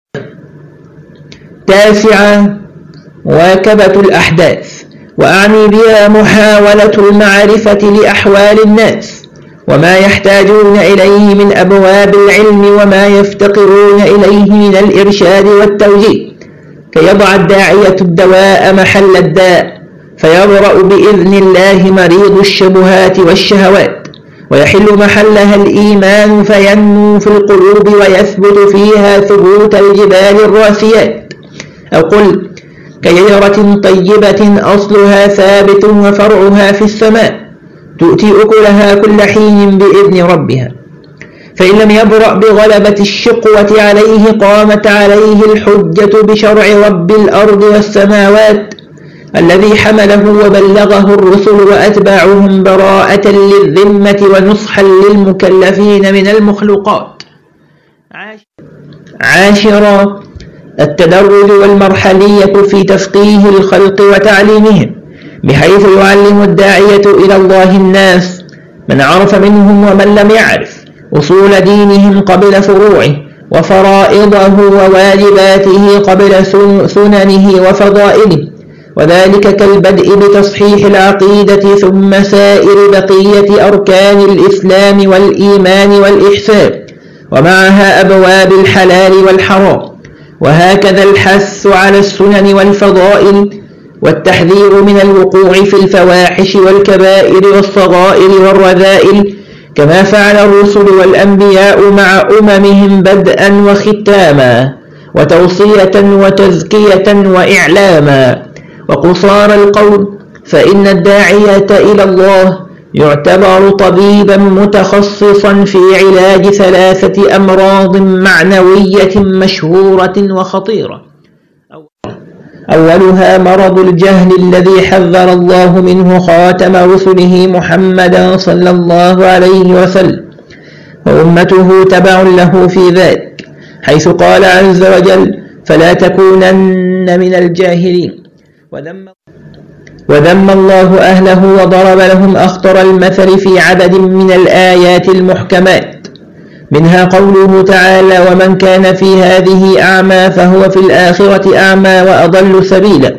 تاسعا مواكبة الأحداث، وأعني بها محاولة المعرفة لأحوال الناس وما يحتاجون إليه من أبواب العلم وما يفتقرون إليه من الإرشاد والتوجيه، كي يضع الداعية الدواء محل الداء، فيبرأ بإذن الله مريض الشبهات والشهوات، ويحل محلها الإيمان فينمو في القلوب ويثبت فيها ثبوت الجبال الراسيات. أو قل: كشجرة طيبة أصلها ثابت وفرعها في السماء، تؤتي أكلها كل حين بإذن ربها. فإن لم يبرأ بغلبة الشقوة عليه قامت عليه الحجة بشرع رب الأرض والسماوات الذي حمله وبلغه الرسل وأتباعهم براءة للذمة ونصحا للمكلفين من المخلوقات. عاشرا: التدرج والمرحلية في تفقيه الخلق وتعليمهم، بحيث يعلم الداعية إلى الله الناس، من عرف منهم ومن لم يعرف، أصول دينهم قبل فروعه، وفرائضه وواجباته قبل سننه وفضائله، وذلك كالبدء بتصحيح العقيدة ثم سائر بقية أركان الإسلام والإيمان والإحسان، ومعها أبواب الحلال والحرام. وهكذا الحث على السنن والفضائل، والتحذير من الوقوع في الفواحش والكبائر والصغائر والرذائل، كما فعل الرسل والأنبياء مع أممهم بدءا وختاما، وتوصية وتزكية وإعلاما. وقصار القول: فإن الداعية إلى الله يعتبر طبيبا متخصصا في علاج ثلاثة أمراض معنوية مشهورة وخطيرة. أولها مرض الجهل الذي حذر الله منه خاتم رسله محمدا صلى الله عليه وسلم، وأمته تبع له في ذلك، حيث قال عز وجل: فلا تكونن من الجاهلين. وذم وذم الله أهله وضرب لهم أخطر المثل في عدد من الآيات المحكمات، منها قوله تعالى: ومن كان في هذه أعمى فهو في الآخرة أعمى وأضل سبيلا.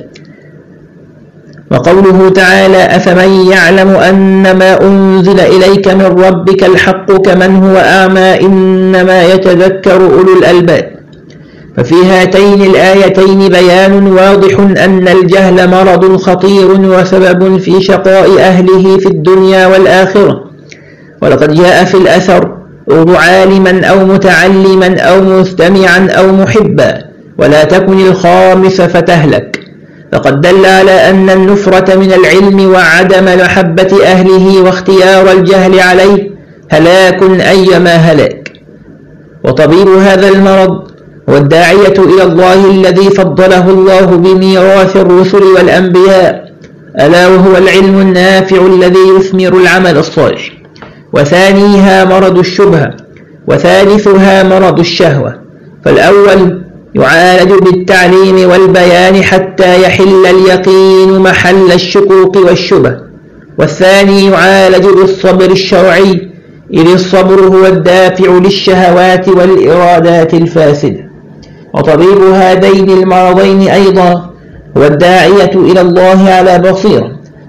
وقوله تعالى: أفمن يعلم أنما أنزل إليك من ربك الحق كمن هو أعمى إنما يتذكر أولو الألباب. ففي هاتين الآيتين بيان واضح أن الجهل مرض خطير وسبب في شقاء أهله في الدنيا والآخرة. ولقد جاء في الأثر: أو عالما أو متعلما أو مستمعا أو محبا، ولا تكن الخامس فتهلك. فقد دل على أن النفرة من العلم وعدم محبة أهله واختيار الجهل عليه هلاك أيما هلاك. وطبيب هذا المرض هو الداعية إلى الله الذي فضله الله بميراث الرسل والأنبياء، ألا وهو العلم النافع الذي يثمر العمل الصالح. وثانيها مرض الشبهة، وثالثها مرض الشهوة. فالأول يعالج بالتعليم والبيان حتى يحل اليقين محل الشكوك والشبه، والثاني يعالج بالصبر الشرعي، إذ الصبر هو الدافع للشهوات والإرادات الفاسدة. وطبيب هذين المرضين أيضا هو الداعية إلى الله على بصيرة،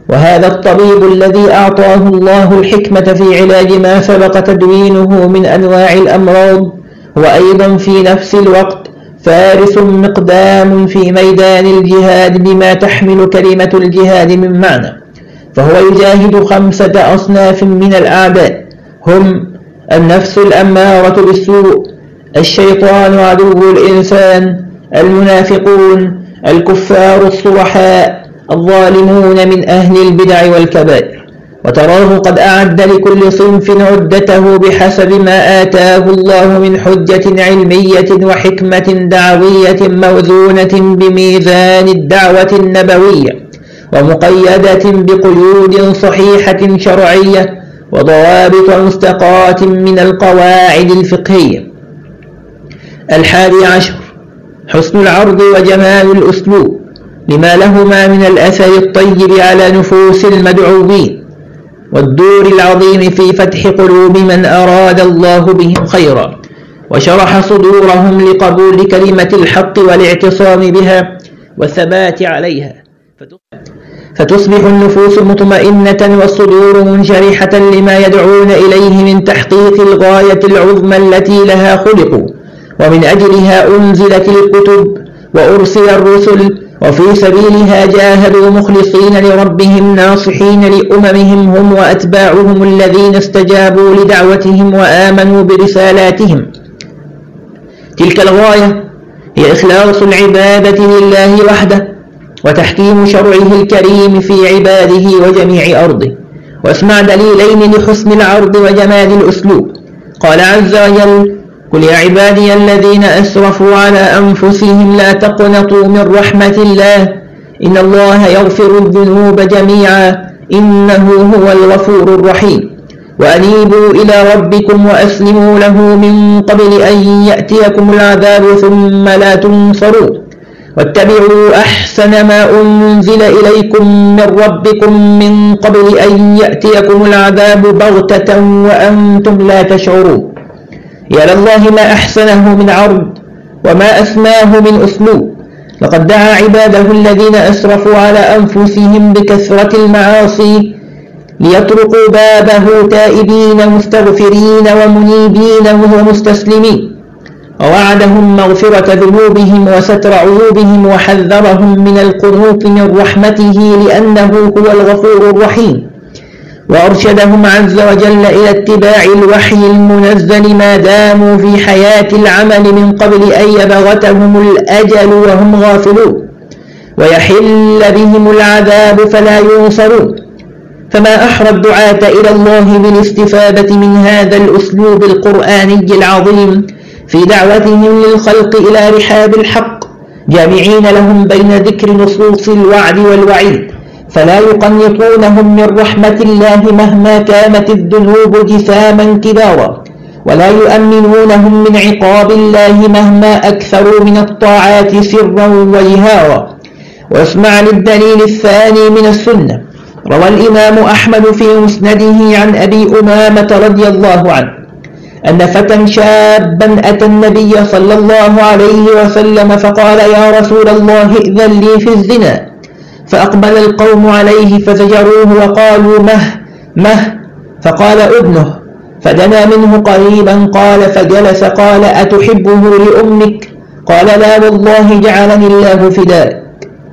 وهذا الطبيب الذي أعطاه الله الحكمة في علاج ما سبق تدوينه من أنواع الأمراض هو أيضا في نفس الوقت فارس مقدام في ميدان الجهاد بما تحمل كلمة الجهاد من معنى، فهو يجاهد خمسة أصناف من الأعداء، هم النفس الأمارة بالسوء، الشيطان عدو الإنسان، المنافقون، الكفار الصرحاء، الظالمون من أهل البدع والكبائر. وتراه قد أعد لكل صنف عدته بحسب ما آتاه الله من حجة علمية وحكمة دعوية موزونة بميزان الدعوة النبوية، ومقيدة بقيود صحيحة شرعية، وضوابط مستقاة من القواعد الفقهية. الحادي عشر حسن العرض وجمال الأسلوب لما لهما من الأثر الطيب على نفوس المدعوين، والدور العظيم في فتح قلوب من أراد الله بهم خيرا، وشرح صدورهم لقبول كلمة الحق والاعتصام بها والثبات عليها، فتصبح النفوس مطمئنة والصدور منشرحة لما يدعون إليه من تحقيق الغاية العظمى التي لها خلقوا، ومن أجلها أنزلت الكتب وأرسل الرسل، وفي سبيلها جاهدوا مخلصين لربهم ناصحين لأممهم هم وأتباعهم الذين استجابوا لدعوتهم وآمنوا برسالاتهم. تلك الغاية هي إخلاص العبادة لله وحده، وتحكيم شرعه الكريم في عباده وجميع أرضه. واسمع دليلين لحسن العرض وجمال الأسلوب. قال عز وجل: قل يا عبادي الذين أسرفوا على أنفسهم لا تقنطوا من رحمة الله إن الله يغفر الذنوب جميعا إنه هو الغفور الرحيم، وأنيبوا إلى ربكم وأسلموا له من قبل أن يأتيكم العذاب ثم لا تنصرون، واتبعوا أحسن ما أنزل إليكم من ربكم من قبل أن يأتيكم العذاب بغتة وأنتم لا تشعرون. يا لله ما أحسنه من عرض وما أسماه من أسلوب. لقد دعا عباده الذين أسرفوا على أنفسهم بكثرة المعاصي ليطرقوا بابه تائبين مستغفرين ومنيبين ومستسلمين، ووعدهم مغفرة ذنوبهم وستر عيوبهم، وحذرهم من القنوط من رحمته لأنه هو الغفور الرحيم، وأرشدهم عز وجل إلى اتباع الوحي المنزل ما داموا في حياة العمل من قبل أن يبغتهم الأجل وهم غافلون ويحل بهم العذاب فلا ينصرون. فما أحرى الدعاة إلى الله بالاستفادة من هذا الأسلوب القرآني العظيم في دعوتهم للخلق إلى رحاب الحق، جامعين لهم بين ذكر نصوص الوعد والوعيد، فلا يقنطونهم من رحمة الله مهما كانت الذنوب جساما كبارا، ولا يؤمنونهم من عقاب الله مهما أكثروا من الطاعات سرا وجهارا. واسمع للدليل الثاني من السنة. روى الإمام أحمد في مسنده عن أبي أمامة رضي الله عنه أن فتى شابا أتى النبي صلى الله عليه وسلم فقال: يا رسول الله ائذن لي في الزنا. فأقبل القوم عليه فزجروه وقالوا: مه مه. فقال: ابنه. فدنا منه قريبا قال فجلس. قال: أتحبه لأمك؟ قال: لا والله جعلني الله فداك.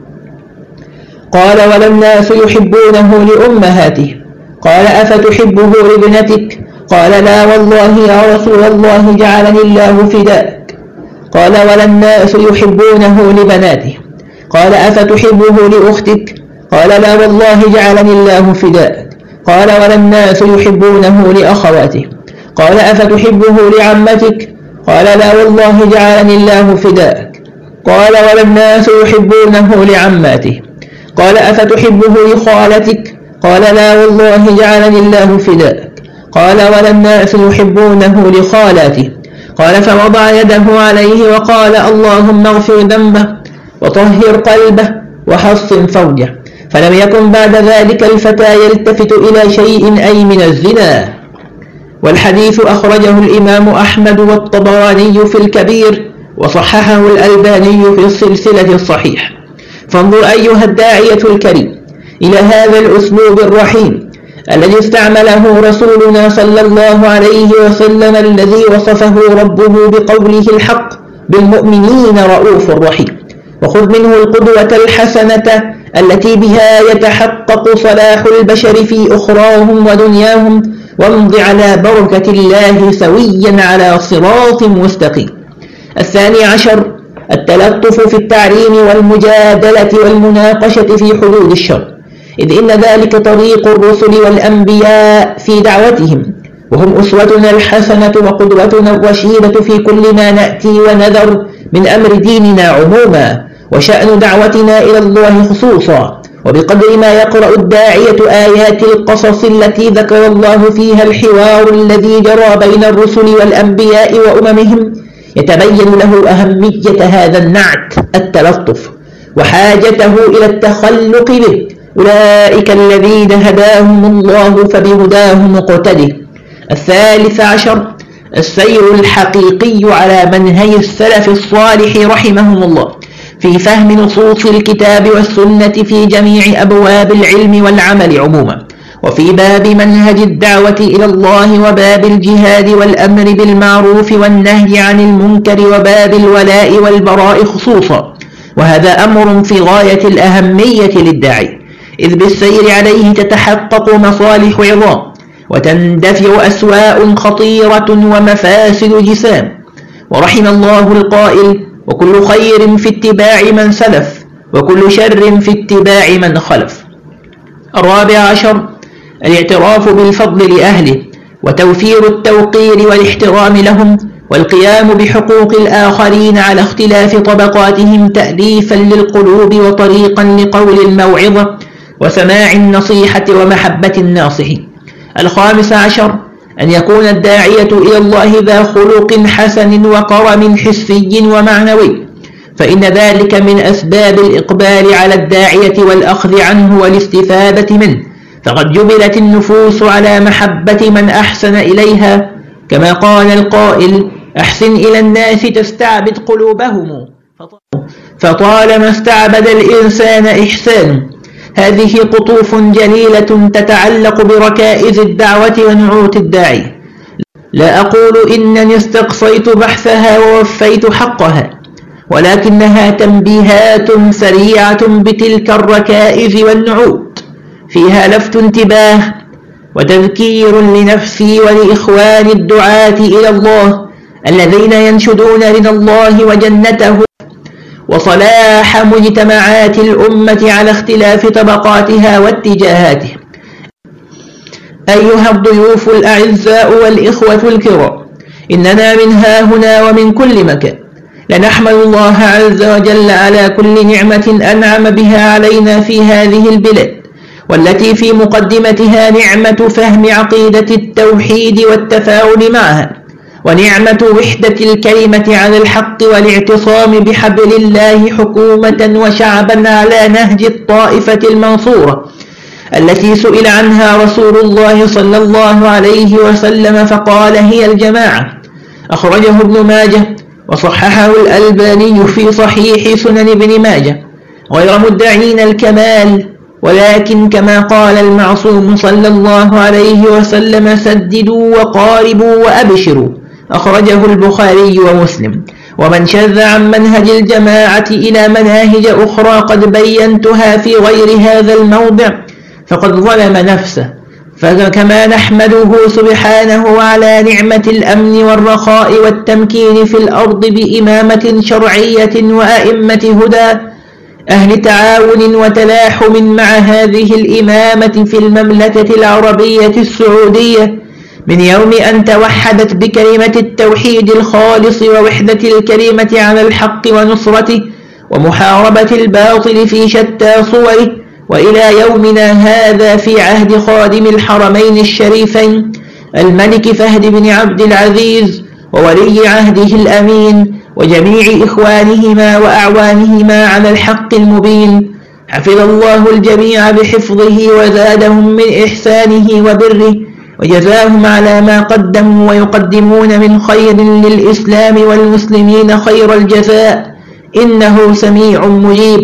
قال: ولا الناس يحبونه لأمهاته؟ قال: أفتحبه لابنتك؟ قال: لا والله يا رسول الله جعلني الله فداك. قال: ولا الناس يحبونه لبناته؟ قال: أفتحبه لأختك؟ قال: لا والله جعلني الله فداك. قال: ولا الناس يحبونه لأخواته؟ قال: أفتحبه لعمتك؟ قال: لا والله جعلني الله فداك. قال: ولا الناس يحبونه لعماته؟ قال: أفتحبه لخالتك؟ قال: لا والله جعلني الله فداك. قال: ولا الناس يحبونه لخالاته؟ قال: فوضع يده عليه وقال: اللهم اغفر ذنبه وطهر قلبه وحصن فوجه. فلم يكن بعد ذلك الفتى يلتفت إلى شيء أي من الزنا. والحديث أخرجه الإمام أحمد والطبراني في الكبير، وصححه الألباني في السلسلة الصحيح. فانظر أيها الداعية الكريم إلى هذا الأسلوب الرحيم الذي استعمله رسولنا صلى الله عليه وسلم، الذي وصفه ربه بقوله الحق: بالمؤمنين رؤوف رحيم. وخذ منه القدوة الحسنة التي بها يتحقق صلاح البشر في أخراهم ودنياهم، وامض على بركة الله سويا على صراط مستقيم. الثاني عشر: التلطف في التعليم والمجادلة والمناقشة في حدود الشرع، إذ إن ذلك طريق الرسل والأنبياء في دعوتهم، وهم أسوتنا الحسنة وقدوتنا الرشيدة في كل ما نأتي ونذر من أمر ديننا عموما، وشأن دعوتنا إلى الله خصوصا. وبقدر ما يقرأ الداعية آيات القصص التي ذكر الله فيها الحوار الذي جرى بين الرسل والأنبياء وأممهم، يتبين له أهمية هذا النعت التلطف وحاجته إلى التخلق به. أولئك الذين هداهم الله فبهداه مقتده. الثالث عشر: السير الحقيقي على منهج السلف الصالح رحمهم الله في فهم نصوص الكتاب والسنة في جميع أبواب العلم والعمل عموما، وفي باب منهج الدعوة إلى الله، وباب الجهاد والأمر بالمعروف والنهي عن المنكر، وباب الولاء والبراء خصوصا. وهذا أمر في غاية الأهمية للداعي، إذ بالسير عليه تتحقق مصالح عظام، وتندفع أسواء خطيرة ومفاسد جسام. ورحم الله القائل: وكل خير في اتباع من سلف، وكل شر في اتباع من خلف. الرابع عشر: الاعتراف بالفضل لأهله، وتوفير التوقير والاحترام لهم، والقيام بحقوق الآخرين على اختلاف طبقاتهم تأليفا للقلوب وطريقا لقول الموعظة وسماع النصيحة ومحبة الناصحين. الخامس عشر: أن يكون الداعية إلى الله ذا خلق حسن وكرم حسي ومعنوي، فإن ذلك من أسباب الإقبال على الداعية والأخذ عنه والاستفادة منه، فقد جبلت النفوس على محبة من أحسن إليها، كما قال القائل: أحسن إلى الناس تستعبد قلوبهم، فطالما استعبد الإنسان إحسانه. هذه قطوف جليلة تتعلق بركائز الدعوة ونعوت الداعي. لا أقول إنني استقصيت بحثها ووفيت حقها، ولكنها تنبيهات سريعة بتلك الركائز والنعوت، فيها لفت انتباه وتذكير لنفسي ولإخوان الدعاة إلى الله الذين ينشدون رضا الله وجنته وصلاح مجتمعات الأمة على اختلاف طبقاتها واتجاهاتها. أيها الضيوف الأعزاء والإخوة الكرام، إننا من ها هنا ومن كل مكان لنحمد الله عز وجل على كل نعمة أنعم بها علينا في هذه البلاد، والتي في مقدمتها نعمة فهم عقيدة التوحيد والتفاعل معها، ونعمة وحدة الكلمة على الحق والاعتصام بحبل الله حكومة وشعبا على نهج الطائفة المنصورة التي سئل عنها رسول الله صلى الله عليه وسلم فقال: هي الجماعة. أخرجه ابن ماجه وصححه الألباني في صحيح سنن ابن ماجه، غير مدعين الكمال، ولكن كما قال المعصوم صلى الله عليه وسلم: سددوا وقاربوا وأبشروا. أخرجه البخاري ومسلم. ومن شذ عن منهج الجماعة إلى مناهج أخرى قد بينتها في غير هذا الموضع فقد ظلم نفسه. فكما نحمده سبحانه على نعمة الأمن والرخاء والتمكين في الأرض بإمامة شرعية وأئمة هدى أهل تعاون وتلاحم مع هذه الإمامة في المملكة العربية السعودية من يوم أن توحدت بكلمة التوحيد الخالص ووحدة الكلمة على الحق ونصرته ومحاربة الباطل في شتى صوره، وإلى يومنا هذا في عهد خادم الحرمين الشريفين الملك فهد بن عبد العزيز وولي عهده الأمين وجميع إخوانهما وأعوانهما على الحق المبين. حفظ الله الجميع بحفظه وزادهم من إحسانه وبره، وجزاهم على ما قدموا ويقدمون من خير للإسلام والمسلمين خير الجزاء، إنه سميع مجيب.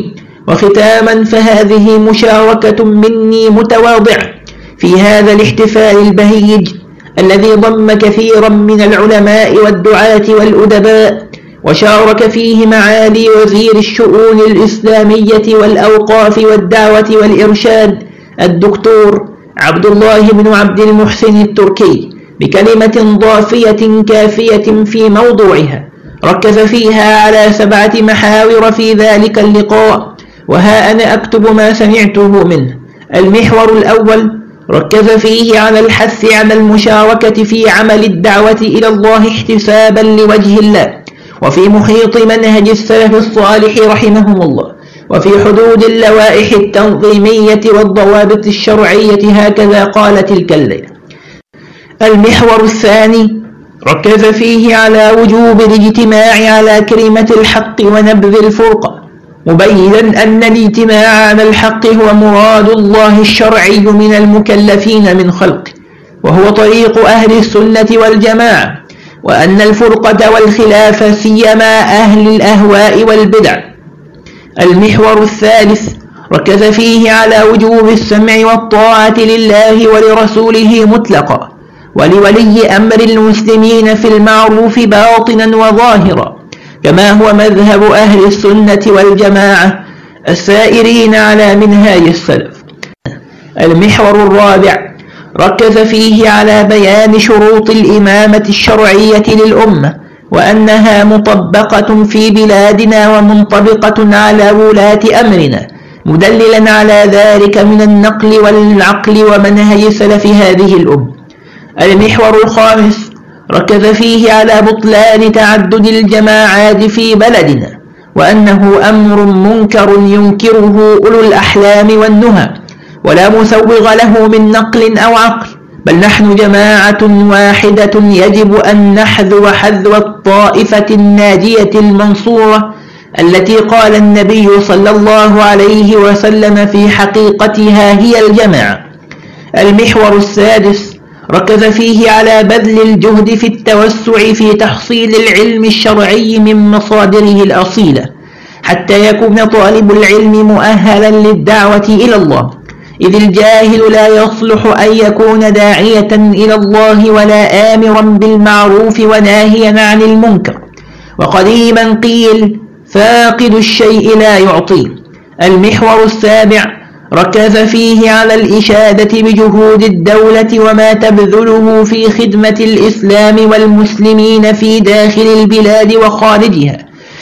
وختاما، فهذه مشاركة مني متواضعة في هذا الاحتفال البهيج الذي ضم كثيرا من العلماء والدعاة والأدباء، وشارك فيه معالي وزير الشؤون الإسلامية والأوقاف والدعوة والإرشاد الدكتور عبد الله بن عبد المحسن التركي بكلمة ضافية كافية في موضوعها، ركز فيها على سبعة محاور في ذلك اللقاء، وها أنا أكتب ما سمعته منه. المحور الأول ركز فيه على الحث على المشاركة في عمل الدعوة إلى الله احتسابا لوجه الله، وفي محيط منهج السلف الصالح رحمهم الله، وفي حدود اللوائح التنظيمية والضوابط الشرعية، هكذا قال تلك الليلة. المحور الثاني ركز فيه على وجوب الاجتماع على كلمة الحق ونبذ الفرقة، مبينا أن الاجتماع على الحق هو مراد الله الشرعي من المكلفين من خلقه، وهو طريق أهل السنة والجماعة، وأن الفرقة والخلاف سيما أهل الأهواء والبدع. المحور الثالث ركز فيه على وجوب السمع والطاعة لله ولرسوله مطلقا، ولولي أمر المسلمين في المعروف باطنا وظاهرا، كما هو مذهب أهل السنة والجماعة السائرين على منهاج السلف. المحور الرابع ركز فيه على بيان شروط الإمامة الشرعية للأمة، وأنها مطبقة في بلادنا ومنطبقة على ولاة أمرنا، مدللا على ذلك من النقل والعقل ومنهج سلف هذه الأمة. المحور الخامس ركز فيه على بطلان تعدد الجماعات في بلدنا، وأنه أمر منكر ينكره أولو الأحلام والنهى، ولا مسوغ له من نقل أو عقل، بل نحن جماعة واحدة يجب أن نحذو حذو الطائفة الناجية المنصورة التي قال النبي صلى الله عليه وسلم في حقيقتها هي الجماعة. المحور السادس ركز فيه على بذل الجهد في التوسع في تحصيل العلم الشرعي من مصادره الأصيلة، حتى يكون طالب العلم مؤهلا للدعوة إلى الله، إذ الجاهل لا يصلح أن يكون داعية إلى الله ولا آمرا بالمعروف وناهيا عن المنكر. وقديما قيل: فاقد الشيء لا يعطيه. المحور السابع ركز فيه على الإشادة بجهود الدولة وما تبذله في خدمة الإسلام والمسلمين في داخل البلاد وخارجها،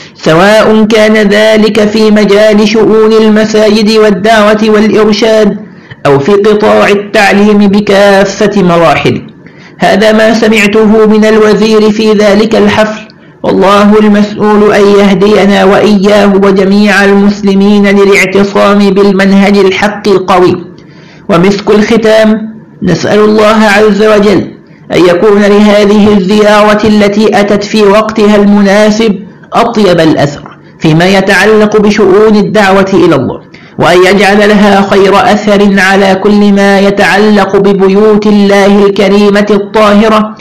سواء كان ذلك في مجال شؤون المساجد والدعوة والإرشاد أو في قطاع التعليم بكافة مراحله. هذا ما سمعته من الوزير في ذلك الحفل، والله المسؤول أن يهدينا وإياه وجميع المسلمين للاعتصام بالمنهج الحق القوي. ومسك الختام، نسأل الله عز وجل أن يكون لهذه الزيارة التي أتت في وقتها المناسب أطيب الأثر فيما يتعلق بشؤون الدعوة إلى الله، وأن يجعل لها خير أثر على كل ما يتعلق ببيوت الله الكريمة الطاهرة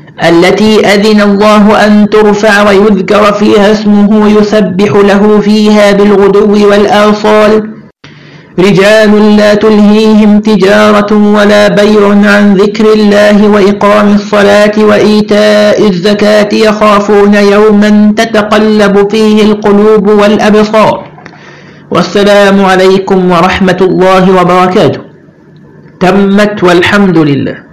التي أذن الله أن ترفع ويذكر فيها اسمه يسبح له فيها بالغدو والآصال، رجال لا تلهيهم تجارة ولا بيع عن ذكر الله وإقام الصلاة وإيتاء الزكاة يخافون يوما تتقلب فيه القلوب والأبصار. والسلام عليكم ورحمة الله وبركاته. تمت والحمد لله.